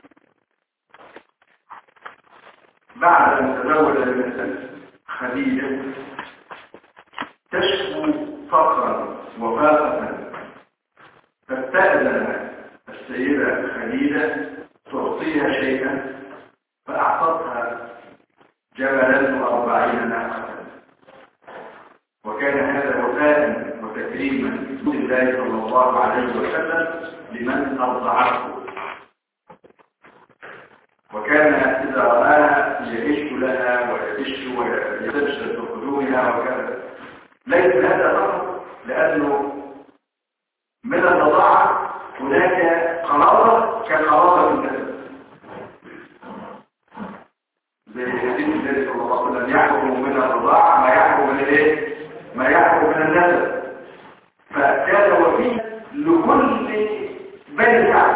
بعد أن تزوج من خديجة تشكو فقرا وفاقة، فاستأذن السيدة خديجة تعطيها شيئا فأعطتها جبلا 40 ناقة. وكان هذا وفاء وتكريما لرسول الله صلى الله عليه وسلم لمن أرضعته. وكان إذا رآها يغش لها ويغش ويستبشر بقدومها وكذا. ليس هذا فقط، لأنه من الرضاعة هناك قرابة كقرابة النسب. زي حديث النبي صلى الله عليه وسلم يحكم من الرضاعة ما يحكم من الايه؟ ما يحكم من النسب. فكان وفيه لكل بني سعد.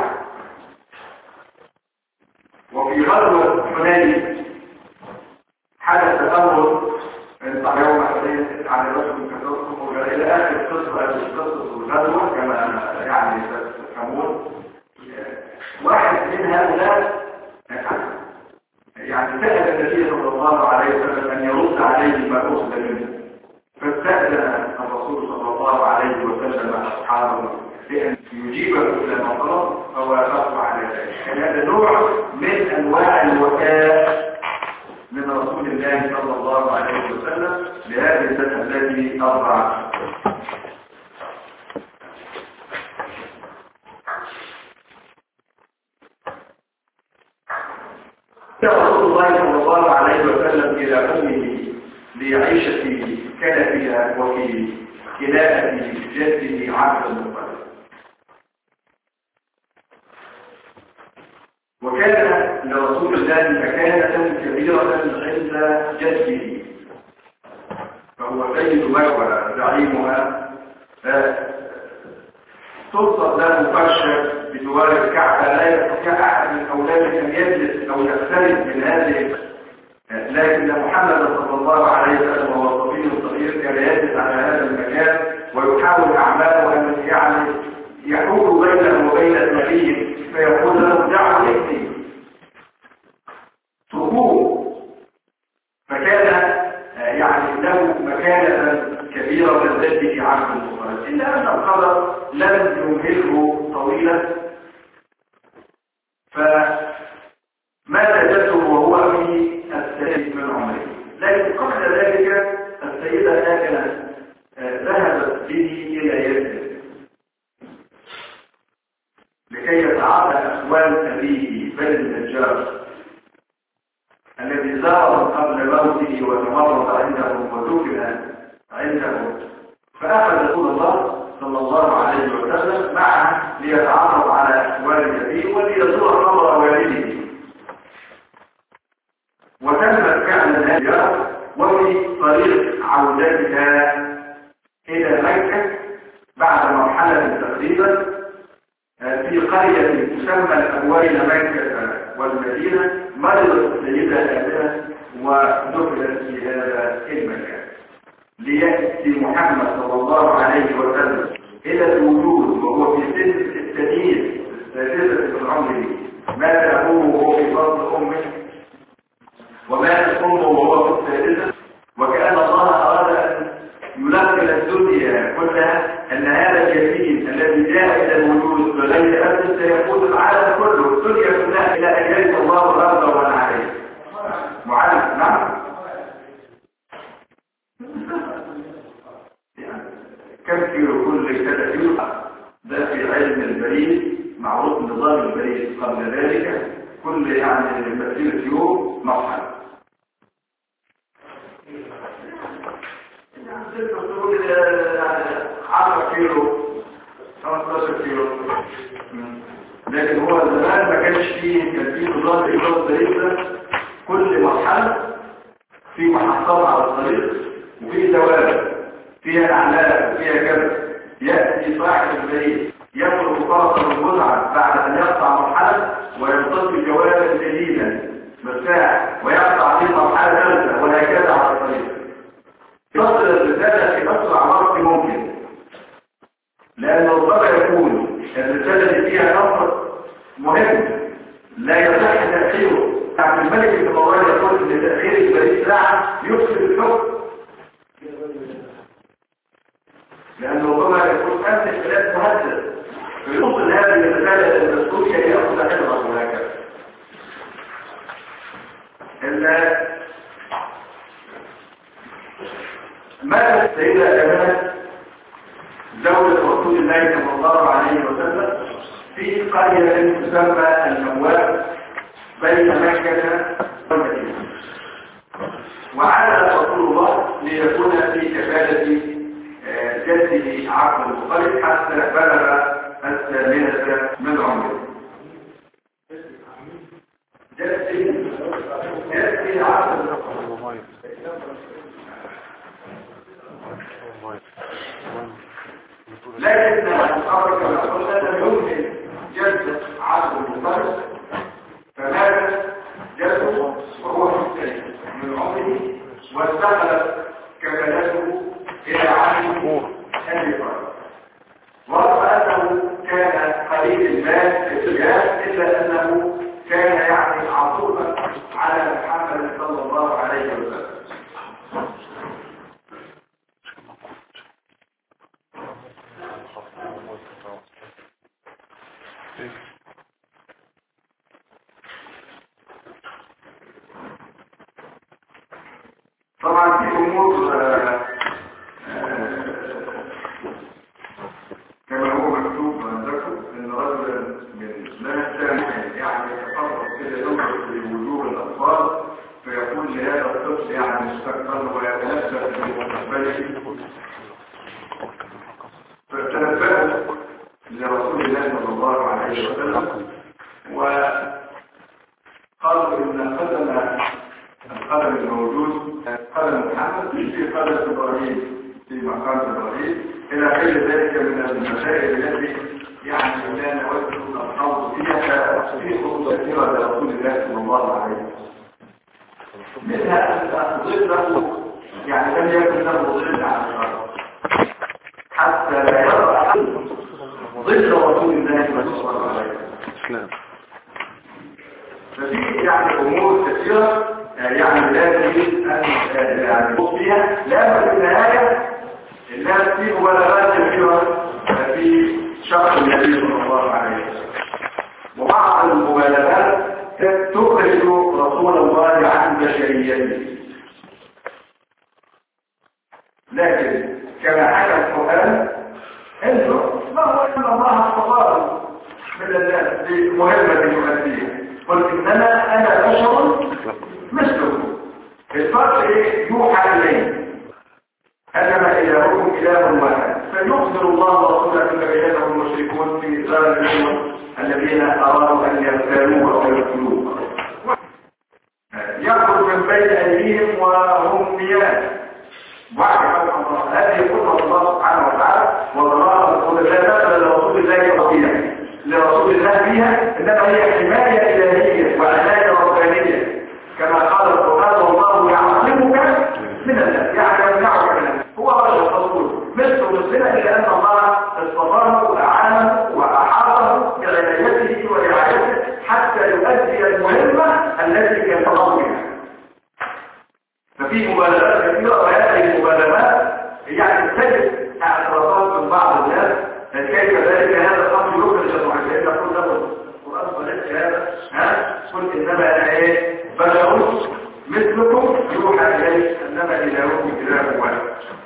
وفي غزوة حنين حدث أمر انطع يوم حنين عن الرسل كثركم إلى آخر قصة الغزوة كما يعني تفهمون. واحد من هؤلاء يعني سأل النبي صلى الله عليه وسلم أن يرد عليه ما أخذ منه، فاستأذن الرسول صلى الله عليه وسلم أصحابه بأن يجيبه إلى ما طلب فوافقوا على ذلك. كان هذا نوع من أنواع الوفاء من رسول الله صلى الله عليه وسلم لهذه الفتاة التي أرضعت. رسول الله صلى الله عليه وسلم إلى أمه ليعيش في كنفها وفي كناءة جده عبد المطلب. وكان لرسول الله مكانة كبيرة عند جده، فهو سيد مكة زعيمها، توصف له فرشة بجوار الكعبة لا يستطيع أحد من أولاده أن يجلس أو يقترب من هذه، لكن محمد صلى الله عليه وسلم وهو الصبي الصغير كان يجلس على هذا المكان ويحاول أعماله أن يعني يحول بينه وبين النبي فيقول له دعوا ابني تركوه. فكان يعني له مكانة كبيرة للذات عبد المطلب، إلا أن القدر لم يمهله طويلا، فمات جده وهو في الثالث من عمره. لكن قبل ذلك السيدة كانت ذهبت به إلى يده لكي لكي يتعاطى أحوال أبيه بل النجار الذي زاره قبل موته وتمرض عنده ودفن عنده، فأخذ رسول الله صلى الله عليه وسلم معه ليتعرف على أحوال أبيه وليزور قبر والده. وتمت فعلا هذه وفي طريق عودتها إلى مكة بعد مرحلة تقريبا في قرية تسمى بين مكة والمدينة مرضت السيدة آمنة ودفنت في هذا المكان. ليأتي محمد صلى الله عليه وسلم إلى الوجود وهو في سن السنين السادسة من عمره. مات أبوه وهو في بطن أمه ومات أمه وهو في السادسة، وكأن الله أراد أن يلقن الدنيا كلها أن هذا اليتيم الذي جاء إلى الوجود بغير أب سيقود العالم كله الدنيا كلها إلى أن يرث الله الأرض ومن عليه. معلم نعم. كم كيلو كل كذا كيلو؟ ده في علم البريد معروف نظام البريد قبل ذلك كل يعني مسيرة يوم مرحلة. يعني 10 كيلو 15 كيلو، لكن هو زمان ما كانش فيه، كان فيه نظام الإجراء البريد ده كل مرحلة في محطات على الطريق وفي دوائر فيها اعلام وفيها كذا. ياتي صاحب البريد يترك فرصه المتعه بعد ان يقطع مرحله ويمتص جوابا جديدا مرتاح ويقطع في مرحله ثالثه وهكذا على الطريق. تصل الرساله في اسرع وقت ممكن، لان ربما يكون الرساله اللي فيها امر مهم لا يصح تاخيره. عبد الملك بن مروان يقول ان تاخير البريد ساعه يفسد الحكم، لأنه ربما يكون أنت اختلاف مهدد في نص هذه الرسالة المسؤولية ليأخذ حفظه وهكذا. ماتت السيدة آمنة زوجة رسول الله صلى الله عليه وسلم في قرية تسمى النواب بين مكة والمدينة، وعاد رسول الله ليكون في كفالة جده عبد المطلب حتى بلغ 8 من عمره. جدي عبد المطلب لكن الأمر كما قلنا لم يمكن جد عبد المطلب، فمات جده وهو في من عمره واستخلت كفالته إلى عمه أبي طالب، ورغم أنه كان قليل المال في الرجال إلا أنه كان يعني عطوفا على محمد صلى الله عليه وسلم. طبعا في أمور كما هو مكتوب عندكم ان رجلا من ناس يعني يتقرب كده ينظر في وجوه الاطفال فيقول لهذا الطفل يعني مستقبل ويتنبأ بمستقبله، فتنبأوا لرسول الله صلى الله عليه وسلم وقالوا ان القدم الموجود قدم محمد في قدم ابراهيم في مقام ابراهيم الى غير ذلك من المسائل التي يعني لا نود الخوض فيها في خطوط كثيره لرسول الله صلى الله عليه وسلم. منها ان ظل له يعني لم يكن له ظل على الارض حتى لا يرى ظل رسول الله صلى الله عليه وسلم. ففي يعني امور كثيره يعني لا يريد ان يعني نقول فيها، لان في النهايه الناس في مبالغات كثيره في شرح النبي صلى الله عليه وسلم، وبعض المبالغات تخرج رسول الله عن بشريته. لكن كما حكى القران انه ما هو ان الله اصطفاه من الناس لمهمة يؤديها. قل إنما أنا بشر مثلكم. الفرق إيه؟ يوحى إليه أنما إلهكم إله واحد. فيخبر الله ورسوله أن عباده المشركون في إسرائيل الذين أرادوا أن يغتالوه أو يقتلوه يخرج من بين أيديهم وهم نيام. هذه قدرة الله سبحانه وتعالى والله رسول الله مثل لرسول الله لرسول الله فيها، إنما هي حماية إلهية وعناية ربانية كما قال القرآن والله يعصمك من الناس، يعني يمنعك من الناس. هو رجل رسول مثل مسلمة لأن الله اصطفاه وأعانه وأحاطه بعنايته ورعايته حتى يؤدي المهمة التي يتقوم بها. ففي مبالغات كثيرة، وهذه المبالغات يعني تجد اعتراضات من بعض الناس كيف ذلك هذا الأمر يخرج المعجزين يقول له القرآن وليس هذا قل إنما أنا إيه بشر مثلكم يوحى إليه أنما إلهكم إله واحد.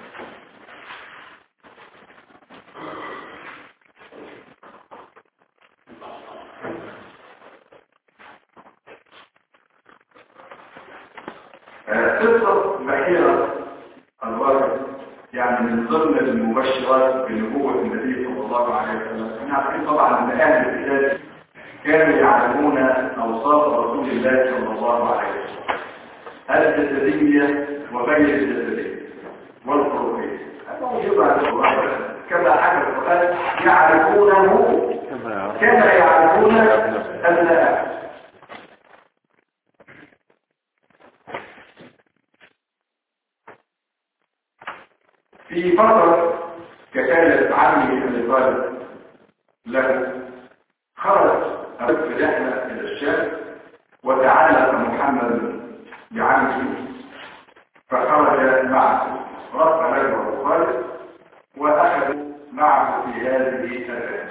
قصة بحيرة الوارد يعني من ضمن المبشرات بنبوة النبي صلى الله عليه وسلم. احنا عارفين طبعا ان اهل الكتاب كانوا يعلمون اوصاف رسول الله صلى الله عليه وسلم الجسدية وغير الجسدية والخلقية. موجودة على الله كما حكى القرآن يعرفونه كما يعرفون أبناءهم. في فترة كانت عمي أبي طالب له خرج في رحلة إلى الشام وتعلق محمد بعمه فخرج معه رفع له أبو طالب وأخذوا معه في هذه الرحلة.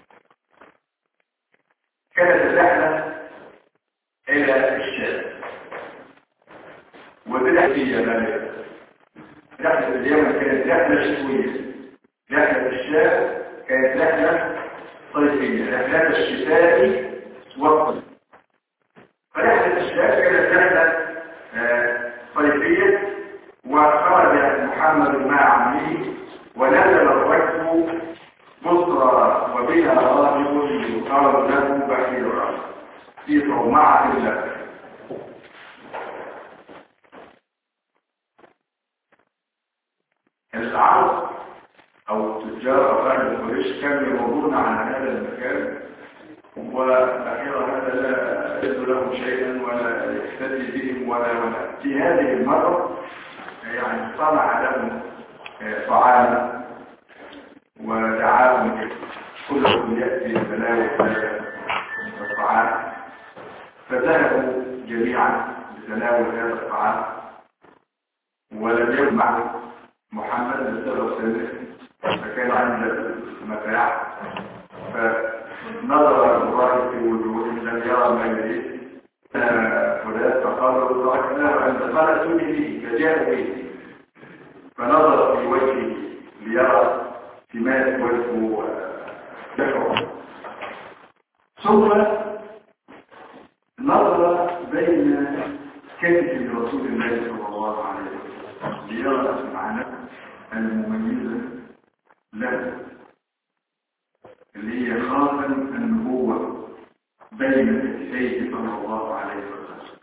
كانت الرحلة إلى الشام وبدأت في يمانية. رحلة اليمن كانت رحلة شتوية، رحلة الشام كانت رحلة صيفية، رحلة الشتاء والصيف. فرحلة الشام كانت رحلة صيفية وخرج محمد مع عمه ونزل الركب بصرى وبها راجل يقال له بحيرة في صومعة الله. العرب او التجار او اهل قريش كانوا يمرون على هذا المكان وبحيرة هذا لا يجد لهم شيئا ولا يحتدي بهم ولا في هذه المرة يعني صنع لهم طعاما ودعاهم كلهم يأتي بتناول الطعام فذهبوا جميعا لتناول هذا الطعام ولم يجمع محمد بسبب سنه فكان عند المتاع فنظر الراجل في وجوههم لم يرى ما يريد فلان فقال تركناه أنت قال أتوني به فجاء به فنظر في وجهه ليرى سمات وجهه يشعر ثم نظر بين كتف رسول الله صلى الله عليه وسلم ليرى المعنى المميزة له اللي هي خاتم النبوة بين كتفيه صلى الله عليه وسلم.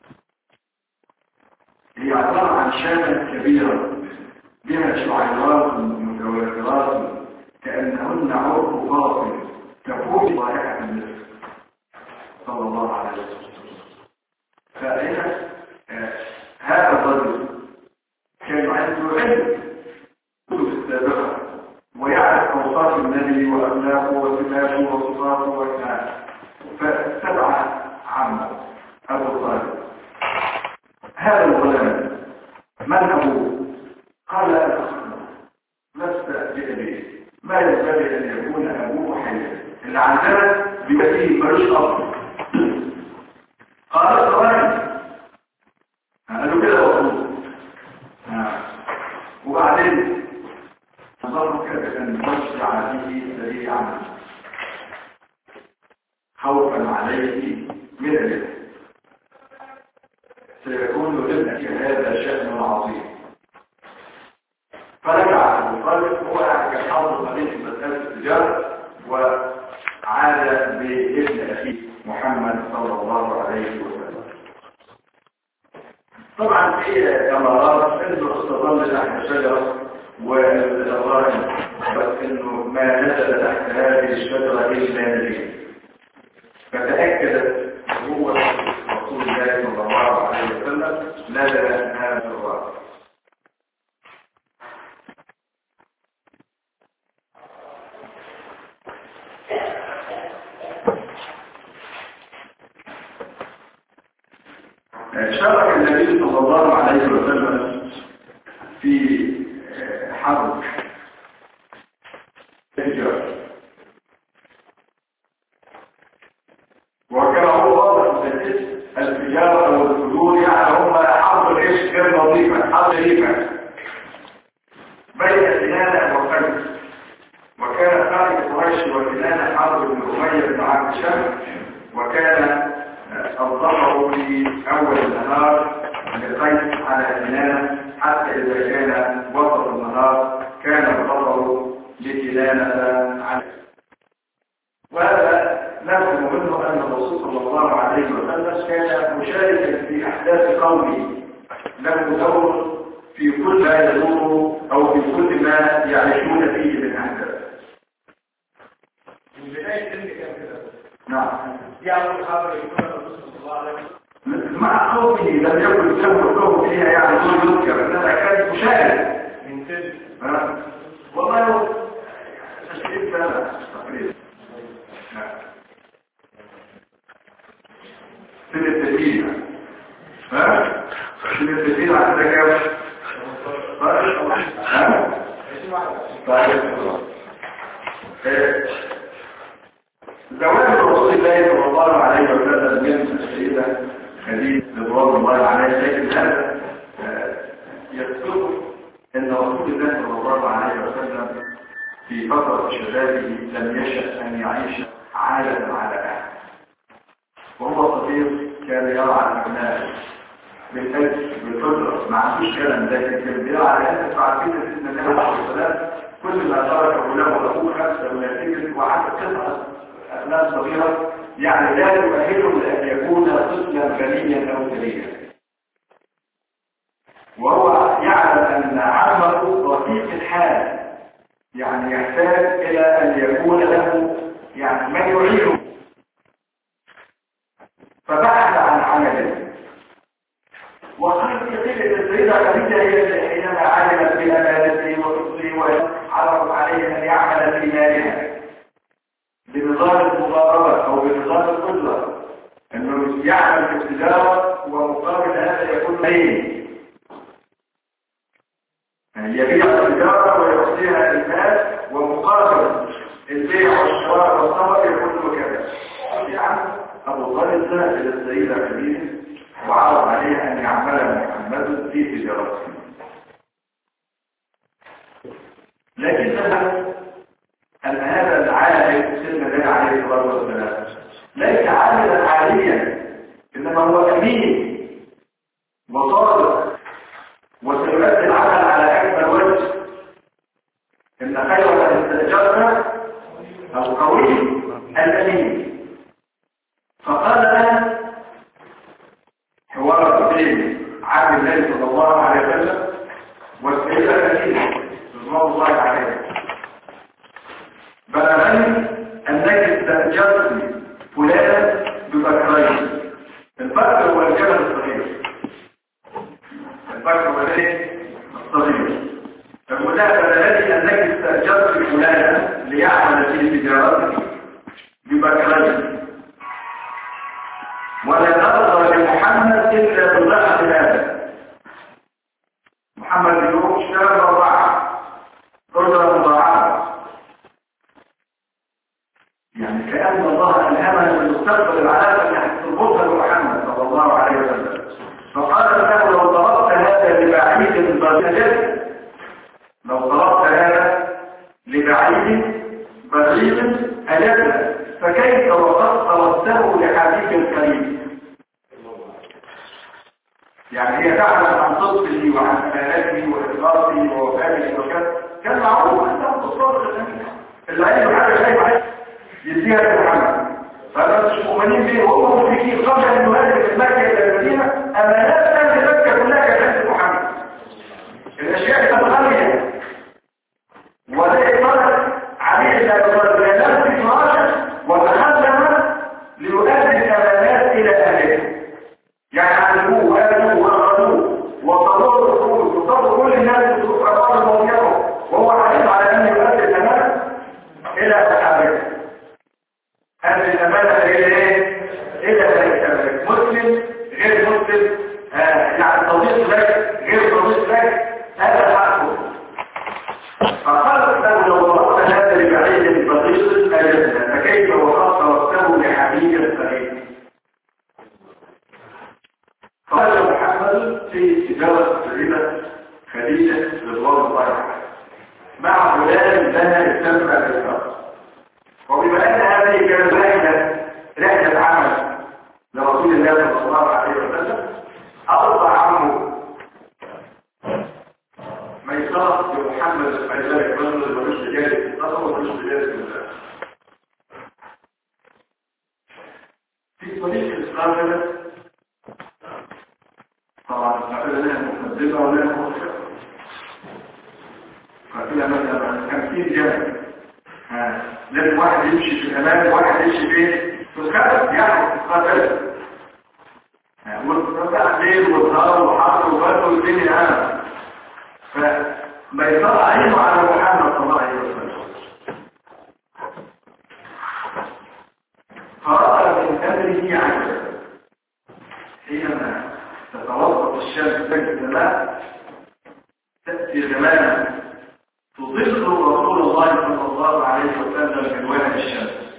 هي عبارة عن شامة كبيرة بها شعيرات متوافرات كأنهن عرق باطل تفوق رائحة النسل صلى الله عليه وسلم. فإذا هذا الرجل كان عنده علم السابقة ويعرف أوصاف النبي وأخلاقه وسماته وصفاته وكلامه فاتبع عمه أبو طالب. هذا الغلام من أبوه؟ قال لست بأبيه، ما ينبغي أن يكون أبوه حيا، اللي عندنا بيبقيه ملوش أب. قال الصغير قالوا كده وصول وبعدين نظروا كده أن تشجع به سريعا خوفا عليه من الإثم سيكون لابنك هذا شأن عظيم. فرجع أبو طالب هو كان حاضر عليه في مسألة التجارة وعاد بابن أخيه محمد صلى الله عليه وسلم. طبعا في أمارات انه استظل تحت شجرة والراهن بس انه ما نزل تحت هذه الشجرة إلا نبي، فتأكدت هو رسول الله صلى الله عليه وسلم نزل هذا الراهن. شارك النبي صلى الله عليه وسلم في حرب التجارة، وكان هو واضح من التجارة والفلول يعني هم حرب العيش غير نظيفة، حرب ريفة بين كنانة وفجر. وكان خالد قريش وكنانة حرب بن أمية بن عبد شمس، وكان الظهر في أول النهار لقيس على كنانة حتى إذا كان وسط النهار كان الظهر لكنانة عليه. وهذا نفهم منه أن الرسول صلى الله عليه وسلم كان مشاركا في أحداث قومه، له دور في كل ما يدور أو في كل ما يعيشون فيه من أحداث. من بداية كلمة كده. نعم. دي أول خبر يكون الرسول صلى الله عليه وسلم مع قومه لم يكن سوى فيها يعني دور يذكر، إنما كان مشارك من كده. والله 20 سنة تقريبا. سنة التسجيل سنة التسجيل عندنا كام؟ زواج رسول الله صلى الله عليه وسلم من السيدة خديجة رضوان الله عليها، لكن هذا يذكر ان رسول الله صلى الله عليه وسلم في فترة شبابه لم يشأ ان يعيش عالما على اهله، وهو صغير كان يرعى ابنائه بالأجل بالقدرة، ما عندوش كلام، لكن كان بيرعى على أهله. فعارفين سيدنا النبي عليه الصلاة كل ما تركه له أبوه خمسة ولكن وعدد قطعة أبناء صغيرة يعني لا يؤهله لأن يكون طفلا غنيا أو ثريا. وهو يعلم أن عمه رفيق الحال، يعني يحتاج إلى أن يكون له يعني من يعينه، فبحث عن عمله. وقال في قيل السيدة خديجة هي التي حينما علمت بأمانته وحفظه وعرض عليه أن يعمل في مالها بنظام المضاربة أو بنظام القدرة، أنه يعمل في التجارة ومقابل هذا يكون بين يعني يبيع التجارة ويعطيها المال، ومقابل البيع والشراء والصبر يكون له كذا. يعني أبو طالب ذهب إلى السيدة خديجة وعرض عليها أن يعمل محمد في تجارته، لكن أن هذا العالم سيدنا النبي عليه الصلاة والسلام ليس عاملا عاليا، إنما هو أمين وصادق وسيؤدي العمل على أكمل وجه. إن خير من استأجرت القوي الأمين. فقال لنا حوار بين عبد الله صلى الله عليه وسلم والسيدة خديجة رضوان الله عليها: بلغني أنك استأجرت فلانا ببكرين. البكر هو الجبل الصغير، البكر هو الصغير. بلغني أنك استأجرت فلانا ليعمل في تجارتك ببكرين، ولا نظر لمحمد إلا بضعف هذا. محمد يقول اشتغل مضاعف قدرة مضاعفة، يعني كأن الله ألهمنا بالمستقبل العلاقة التي تربطها بمحمد صلى الله عليه وسلم. فقال له: لو ضربت هذا لبعيد بعيد، لو ضربت هذا لبعيد بعيد أجبنا. فكيف وقد توسلوا لحبيب القريب؟ يعني هي تعلم عن صدقه وعن امانته واخلاصه ووفائه وكذا، كان معروف انه الصادق الامين اللي عنده حاجه خايف عليه يديها لمحمد. فانا مش مؤمنين به وهم مشركين قبل ان يهاجر من مكه الى المدينه، امانات كانت مكه كلها كانت عند محمد. الاشياء تتغير ولا طلب عليه لا يطلب لا في فراشه وتخدم ليؤدي الامانات الى اهلها. يعني علموه وآلوه وأخذوه وصلوا الرسول وصلوا كل الناس بسوء أقوال موجهه وهو حريص على أن يؤدي الأمانة إلى أصحابه. هذه الأمانة إلى إيه؟ إلى أصحابه. مسلم غير مسلم، يعني صديق لك غير صديق لك، هذا حقه. فقالت له لو ضربت هذا لبعيد بطيء أجلنا فكيف وقد توسلوا لحبيب السرير. قال محمد في تجارة سيدة خديجة رضوان الله عنها مع غلام لها السمع بالفرق، وبما أن هذه كانت رحلة عمل لرسول الله صلى الله عليه وسلم، أرضى عنه ميسرة بمحمد فلذلك رجل وليس جالس في القصر وليس جالس في القصر. في طريق القافلة طبعا القافلة لها مقدمة ولها مؤخرة. قافلة مثلا 50 جمل، لازم واحد يمشي في الأمام وواحد يمشي في الخلف، يعني القافلة والقطع ليل والنهار وحر وبرد والدنيا عام. فما يطلع عينه على محمد صلى الله عليه وسلم، فرأى من أمره عجبا حينما تتوسط الشمس تجد الماء تأتي زمانا تضل رسول الله صلى الله عليه وسلم من وجه الشمس.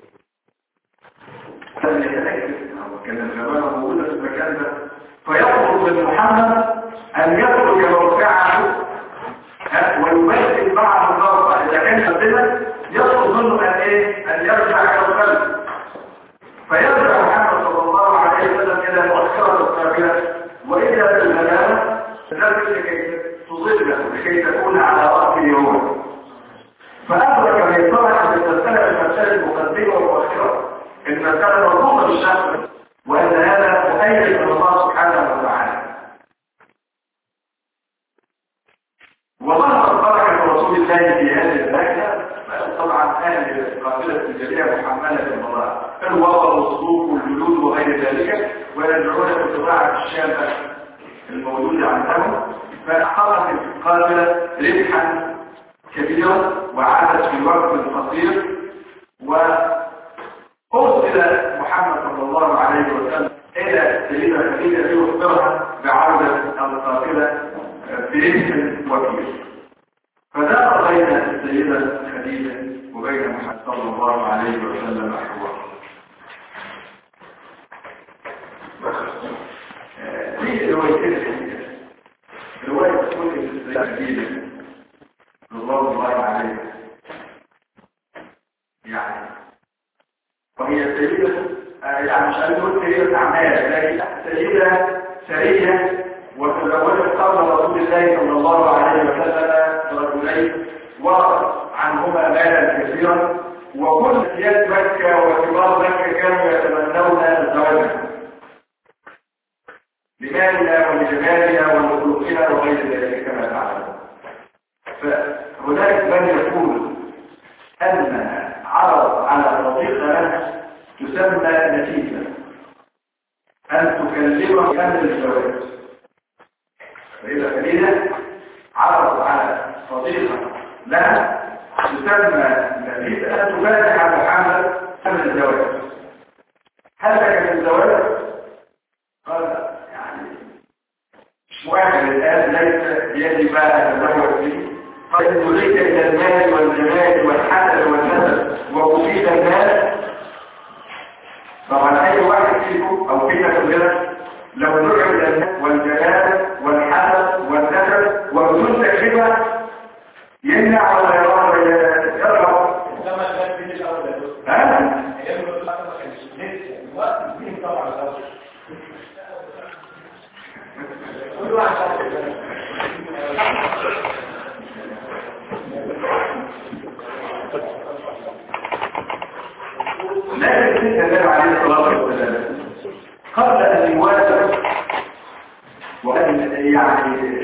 كان يتأكد كان الزمان موجودة في المكان ده، فيطلب من محمد أن يترك موقعه ويمثل معه الموقع. إذا كان قدمه يطلب منه أن يرجع إلى القلب، فيرجع محمد صلى الله عليه وسلم إلى مؤخرة القافلة وإلى المنامة لكي تضله لكي تكون على رأس يوم. فأدرك من طرح بالمسألة المسألة المقدمة والمؤخرة المسألة مربوطة بالشخص، وأن هذا مؤيد من الله سبحانه وتعالى. وظهر بركة رسول الله في هذه الرحلة طبعا أهل قافلة الجلية محملة بالمضاعف الوضع والصدوق والجلود وغير ذلك، ويدعون بقطاع الشامة الموجودة عندهم. فحركت القافلة ربحا كبيرا وعادت في وقت قصير، وأرسل محمد صلى الله عليه وسلم إلى السيدة خديجة ليخبرها بعودة القافلة برزق وكيل. فدار بين السيدة خديجة وبين محمد صلى الله عليه وسلم حوار. في روايتين، رواية تقول ان السيدة خديجة رضوان الله عليها يعني وهي سيدة يعني مش هنقول سيدة أعمال، لكن سيدة سرية وتزوجت قبل رسول الله صلى الله عليه وسلم رجلين وعنهما مالا كثيرا، وكل سياد مكة وكبار مكة كانوا يتمنون الزواج لمالنا ولجمالنا ولخلقنا وغير ذلك كما تعلم. فهناك من يقول أن عرض على صديقة تسمى نتيجة أن تكلمه أمر الزواج. فإذا خلينا عرض على صديقة لها تسمى نتيجة أن تبادح على محمد أمر الزواج. هل لك من الزواج؟ قال يعني مش واحد الآن ليس بيدي بقى أتزوج فيه. قال إن تريد إلى المال والجمال والحسن والنسب وأفيد المال. طبعا أي واحد فيكم أو فينا كلنا لو دعوا إلى المال والجمال والحسن والنسب وبدون تكلفة يمنع ولا يرغب؟ ما كانش لسه الوقت كبير طبعا الاول كل واحد لكن النبي عليه الصلاه والسلام قبل ان يواجه وان يعني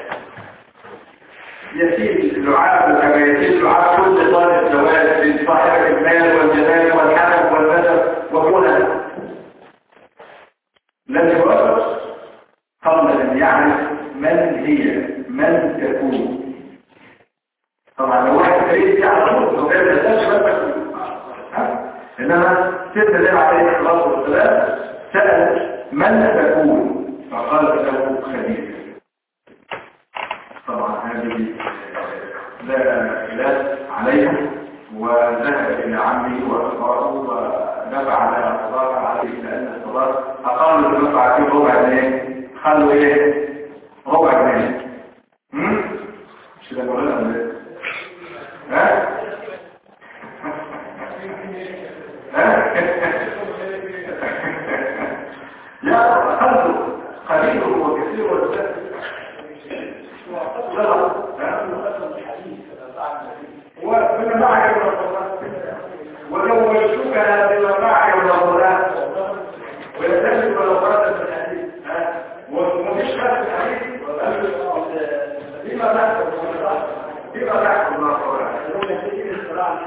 يسير اللعاب كما يسير اللعاب كل طالب زواج من صاحب المال والجمال والحسب والنسب وكلها لم يواجه قبل ان يعرف من هي من تكون. طبعا لو واحد كريم يعرف لو كان يتسجل إنما سيدنا النبي عليه الصلاة والسلام سأل من تكون فقال له خديجة. طبعا هذه لا خلاف عليها وذهب إلى عمي وأخباره ونفع على الصلاة عليه لأن الصلاة أقل النفع في ربع جنيه خلوا إيه؟ ربع جنيه مش ده مولانا ها؟ لا قليل وكثير ومن معك ولو وجدتك بما معك والأولاد ويتجب ولو فرد في الحديث ومفيش فرد في الحديث بما تحكم الله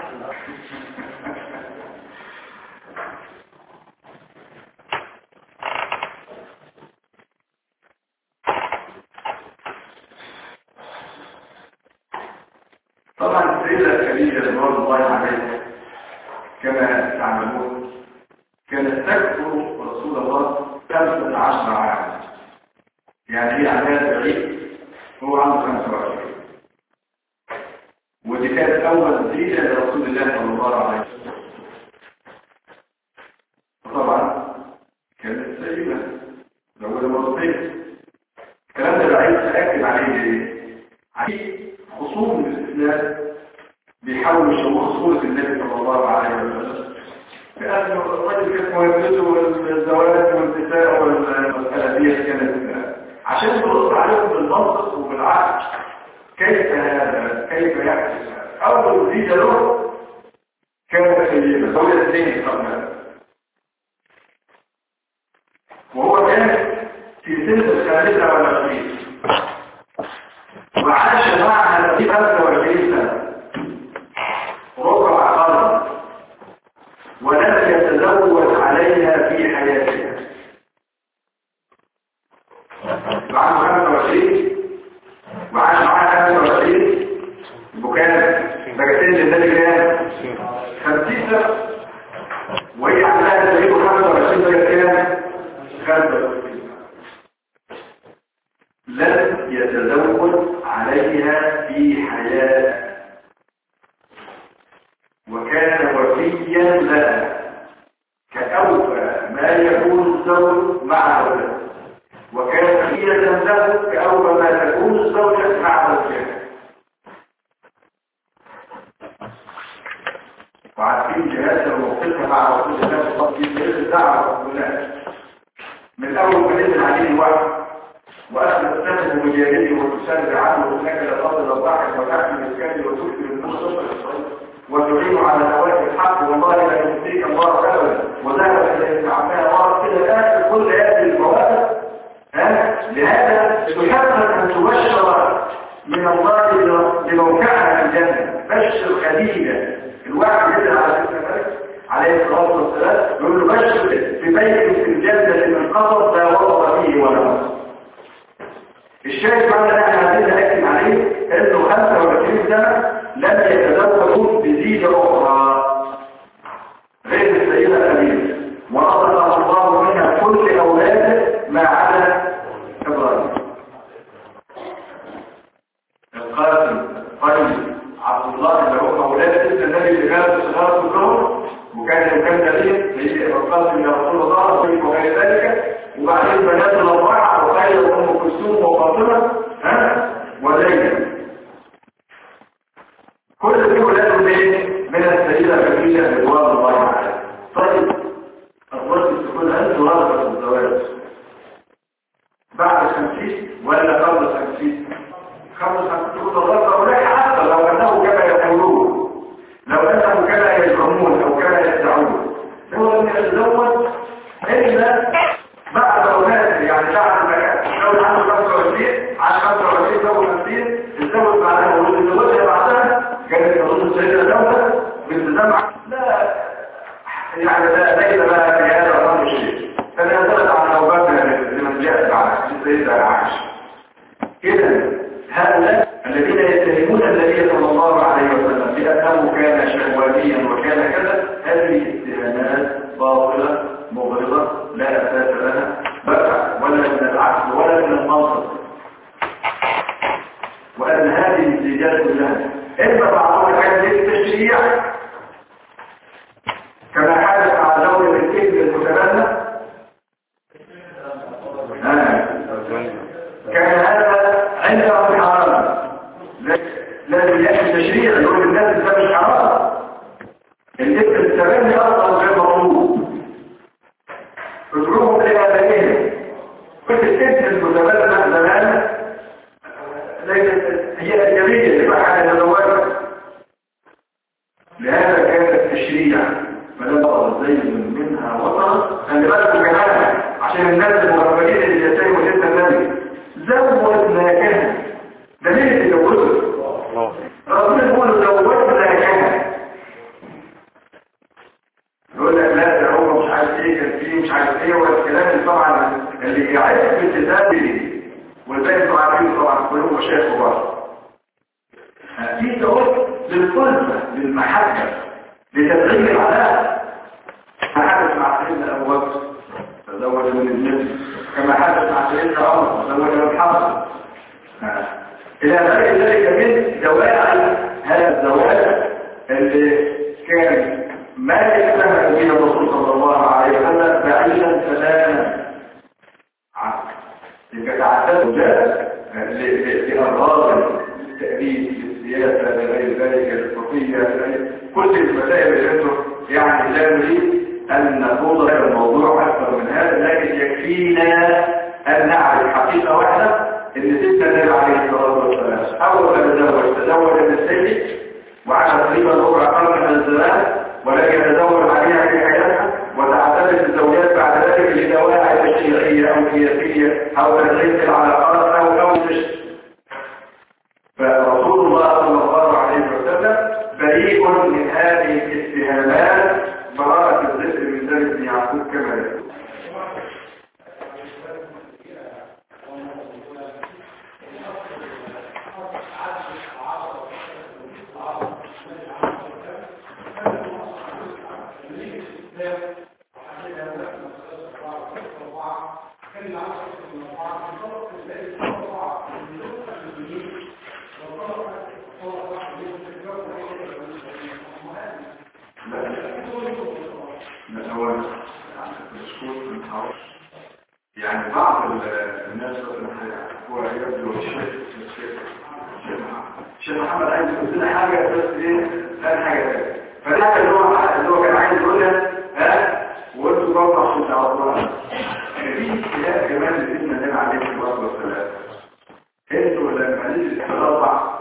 طبعا السيدة الكبيرة رضوان الله عليها كما تعلمون كانت تذكر رسول الله 15 عاما يعني هي عندها بعيد هو عنده 25 ودي كانت أول زيجة لرسول الله صلى الله عليه وسلم. طبعا كانت سيدة لو مرتين الكلام ده بعيد تأكد عليه عليه خصوم الإسلام بيحاولوا يشوهوا صورة النبي صلى الله عليه وسلم لأن الرجل كانت مهمته والزواج والنساء والمسألة دي كانت عشان ترد عليهم بالمنطق وبالعقل كيف هذا كيف يحدث أول زيجة له كانت سيدة زوجة اثنين قبلها وهو كان في سنة 25 وعاش معها في 25 سنة ربع قرن ولم يتزوج عليها في حياتها عنده 25 وعاش معها 25 وكان بجتين للنبي كام 50 سنة وهي عندها تقريبا 25 بجت كام 25 لم يتزوج عليها في حياتها وكان وفيا لها كأوفى ما يكون الزوج مع زوجته وكان وفيا له كأوفى ما تكون الزوجة مع زوجها وعارفين جهازها وموقفها مع رسول الله صلى الله عليه وسلم الدعوة كلها من أول ما نزل عليه الوحي وأخذ تتهم بجانبه وتسرد عنه وإنك لتفضل الضحك وتحمل الكذب وتكثر المنصف وتعين على نواه الحق والله لا يمسيك الله أبدا وذهب إلى استعمالها مرة كده الآن كل هذه المواقف لهذا تحقق أن تبشر من الله بموقعها في الجنة بشر خديجة الواحد يدل على سيدنا عليه الصلاة والسلام يقول له بشر ببيت في الجنة من قصر لا وضع فيه ولا وصف الشاهد معنى ان احنا عايزين نحكم عليه انه 25 سنة لم يتزوجوا بزيجة اخرى غير السيدة خديجة ورزق الله منها كل اولاده ما عدا ابراهيم القاسم طيب عبد الله اللي هو اولاد سيدنا النبي اللي كانوا صغار كلهم وكان دليل هي القاسم يا رسول الله وغير ذلك وبعدين بنات الأربعة وخير وأم كلثوم وفاطمة وليلى كل دي ولادهم من السيدة خديجة رضوان الله عليها. طيب يتزوج إلا بعد وفاته، يعني بعد ما لو عنده 25 عن 25 زوج 50 تتزوج بعدها وتتزوجها بعدها كانت تظن السيدة دولة بالتزمع لا يعني ليس لها في هذا الأمر شيء. فنزلت عن أوبابها لمن جاء بعد السيدة العائشة. إذا هؤلاء الذين يتهمون النبي صلى الله عليه وسلم بأنه كان شهوانيا وكان كذا، هذه اتهامات باطلة مغرضة لا أساس لها بقى ولا من العقل ولا من المنطق. وأن هذه الزيادات كلها إما بعضها كان للتشريع كما حدث على دولة الكذب المتبنى، كان هذا عندهم حرام لازم يأتي تشريع يقول الناس ده مش حرام. الكذب التبني أصلا غير مطلوب، ادعوهم لآبائهم. كنت الكذب المتبنى زمان هي الأجنبية اللي بقى يتزوجها، لهذا كان التشريع فلما زيد منها وطن خلي بالكم كمان عشان الناس المغربين اللي يتهموا سيدنا النبي زوجناكها. ده مين اللي زوجه؟ ربنا يقول زوجناكها. يقول لك لا ده هو مش عارف ايه كان فيه مش عارف ايه، والكلام اللي طبعا اللي يعرف في الكتاب والباقي انتوا عارفين طبعا كلهم مشايخ كبار. في دور للقلبة للمحبة لتدعيم العلاقة. ما حدث مع سيدنا أبو بكر تزوج من النبي، كما حدث مع سيدنا عمر تزوج من حفص، إلى غير ذلك من دواعي هذا الزواج اللي كان ما يفهم به الرسول صلى الله عليه وسلم بعيدا تماما عنه. يبقى تعتاد جاء لأغراض التأليف للسياسة لغير ذلك الفقهية كل المسائل اللي انتم يعني لا نريد أن نخوض هذا الموضوع أكثر من هذا، لكن يكفينا أن نعرف حقيقة واحدة أن سيدنا النبي عليه الصلاة والسلام أول ما تزوج من السيد وعلى تقريبا ربع قرن من الزمان، ولكن يتزوج عليها في حياتها وتعتمد الزوجات بعد ذلك لدواعي تشريعية أو سياسية أو تنظيم العلاقات أو تشريع. فرسول الله صلى الله عليه وسلم بريء من هذه الاتهامات براءة الذكر من ذلك بن يعقوب كما يقول. يعني بعض الناس هو يبدو الشيخ محمد عايز يقول لنا حاجه بس ايه قال حاجه ثانيه، فده اللي هو كان عايز يقولها وانتوا برضه عشان تعرفوها. في خلاف كمان اللي سيدنا النبي عليه الصلاه والسلام انتوا لما نيجي نتطلع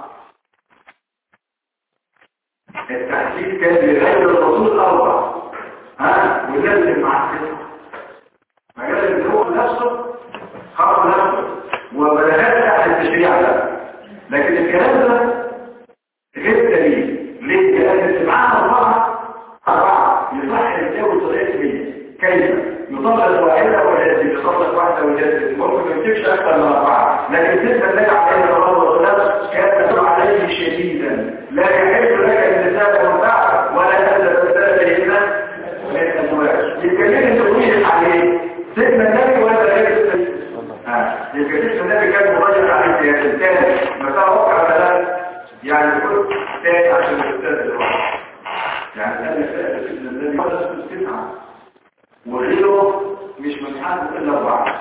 التحديد كان لغير الرسول اربع والناس اللي معاه مجال اللي هو نفسه خرج نفسه وبلغات تحت التشريع ده، لكن الكلام ده غير دليل. ليه؟ لأن اللي معانا أربعة يصح يتجاوز طريقة مية. كيف؟ يطلق واحدة وجازي، يطلق واحدة وجازي، ممكن ما يمسكش أكثر من أربعة، لكن سيدنا النبي عليه الصلاة والسلام كان يدل عليه شديدا لا يحل لك النساء والبعض ولا تتبدلهن من الأزواج. يتكلم تطويل عليه سيدنا النبي ولا غير السيد. يبقى سيدنا النبي كان مغير عليه سياسة الثاني مساء وقع ثلاث يعني كل ثاني عشان الأستاذ الواحد يعني أنا سأل سيدنا النبي ولا تستمع وغيره مش من حد إلا أربعة.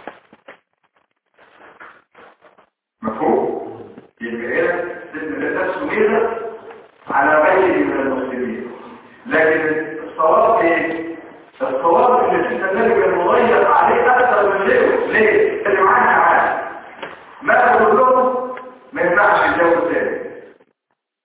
مفهوم؟ يبقى هنا سيدنا النبي نفسه ميزة على غيره من المسلمين، لكن الصواب ايه؟ الصواب ان سيدنا النبي كان مضيق عليه اكثر من غيره. ليه؟ اللي معاه ما كلهم ما ينفعش يتجوز تاني،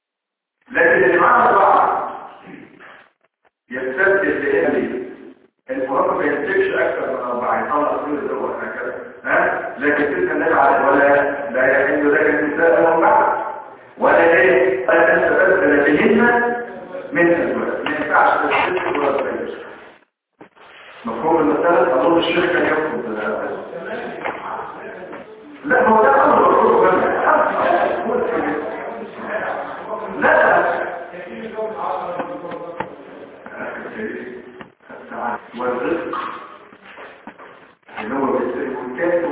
لكن اللي معاه بعض يستبدل بأهله هو ما ينتجش اكثر من 4 يطلع كل اللي هو هكذا لكن تلك النجعة لا يحل لك النساء وهم بعد ولا ايه لا تنتبذل بهن من الولد ما ينفعش تستثل ولا تغير مفهوم المسألة أظن الشيخ كان يقصد لا هو ده أمر الرسول لا والرزق اللي هو بالكاد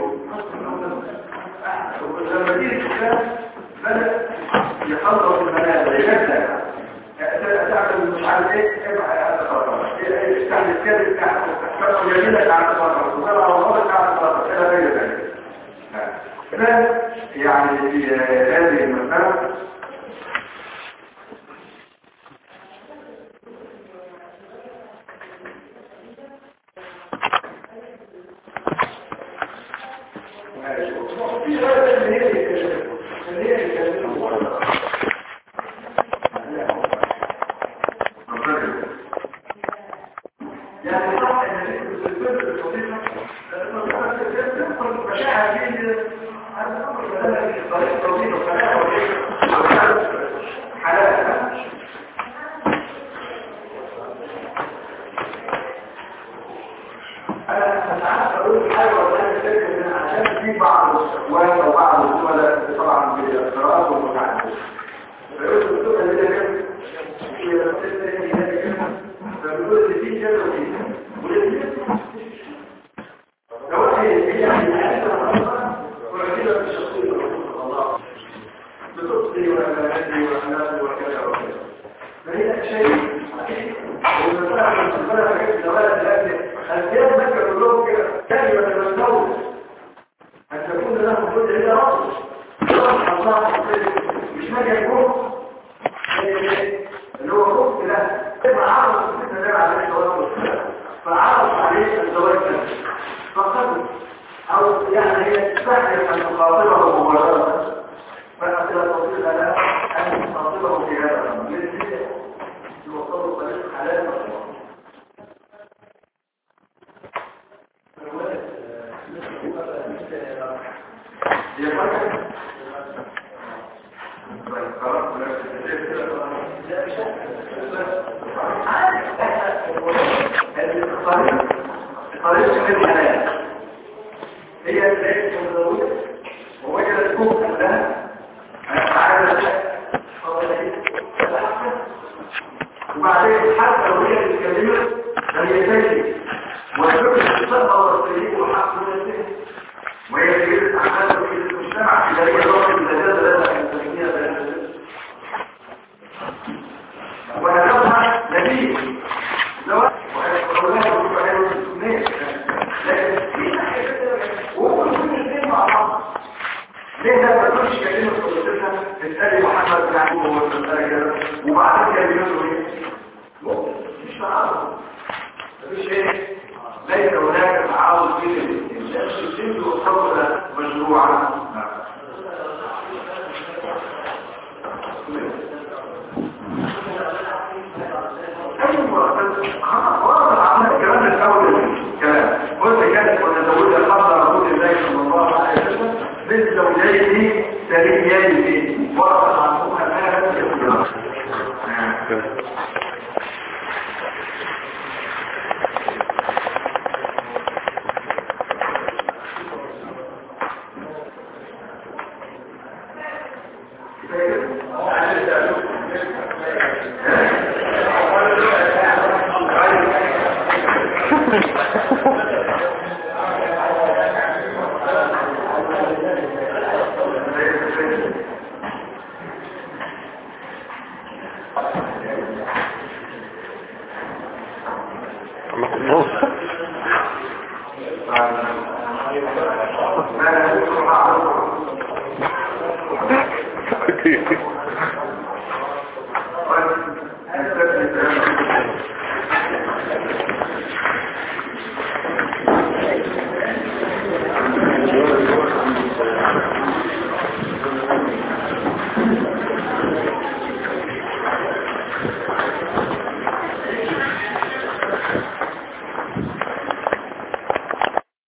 لما تيجي الكتاب بدأ يخلص المنازل يبدأ تعمل مش عارف ايه استعمل الكاد بتاعته يمينك على الفقر وطلع وغلط على الفقر الى غير ذلك يعني في هذه المسألة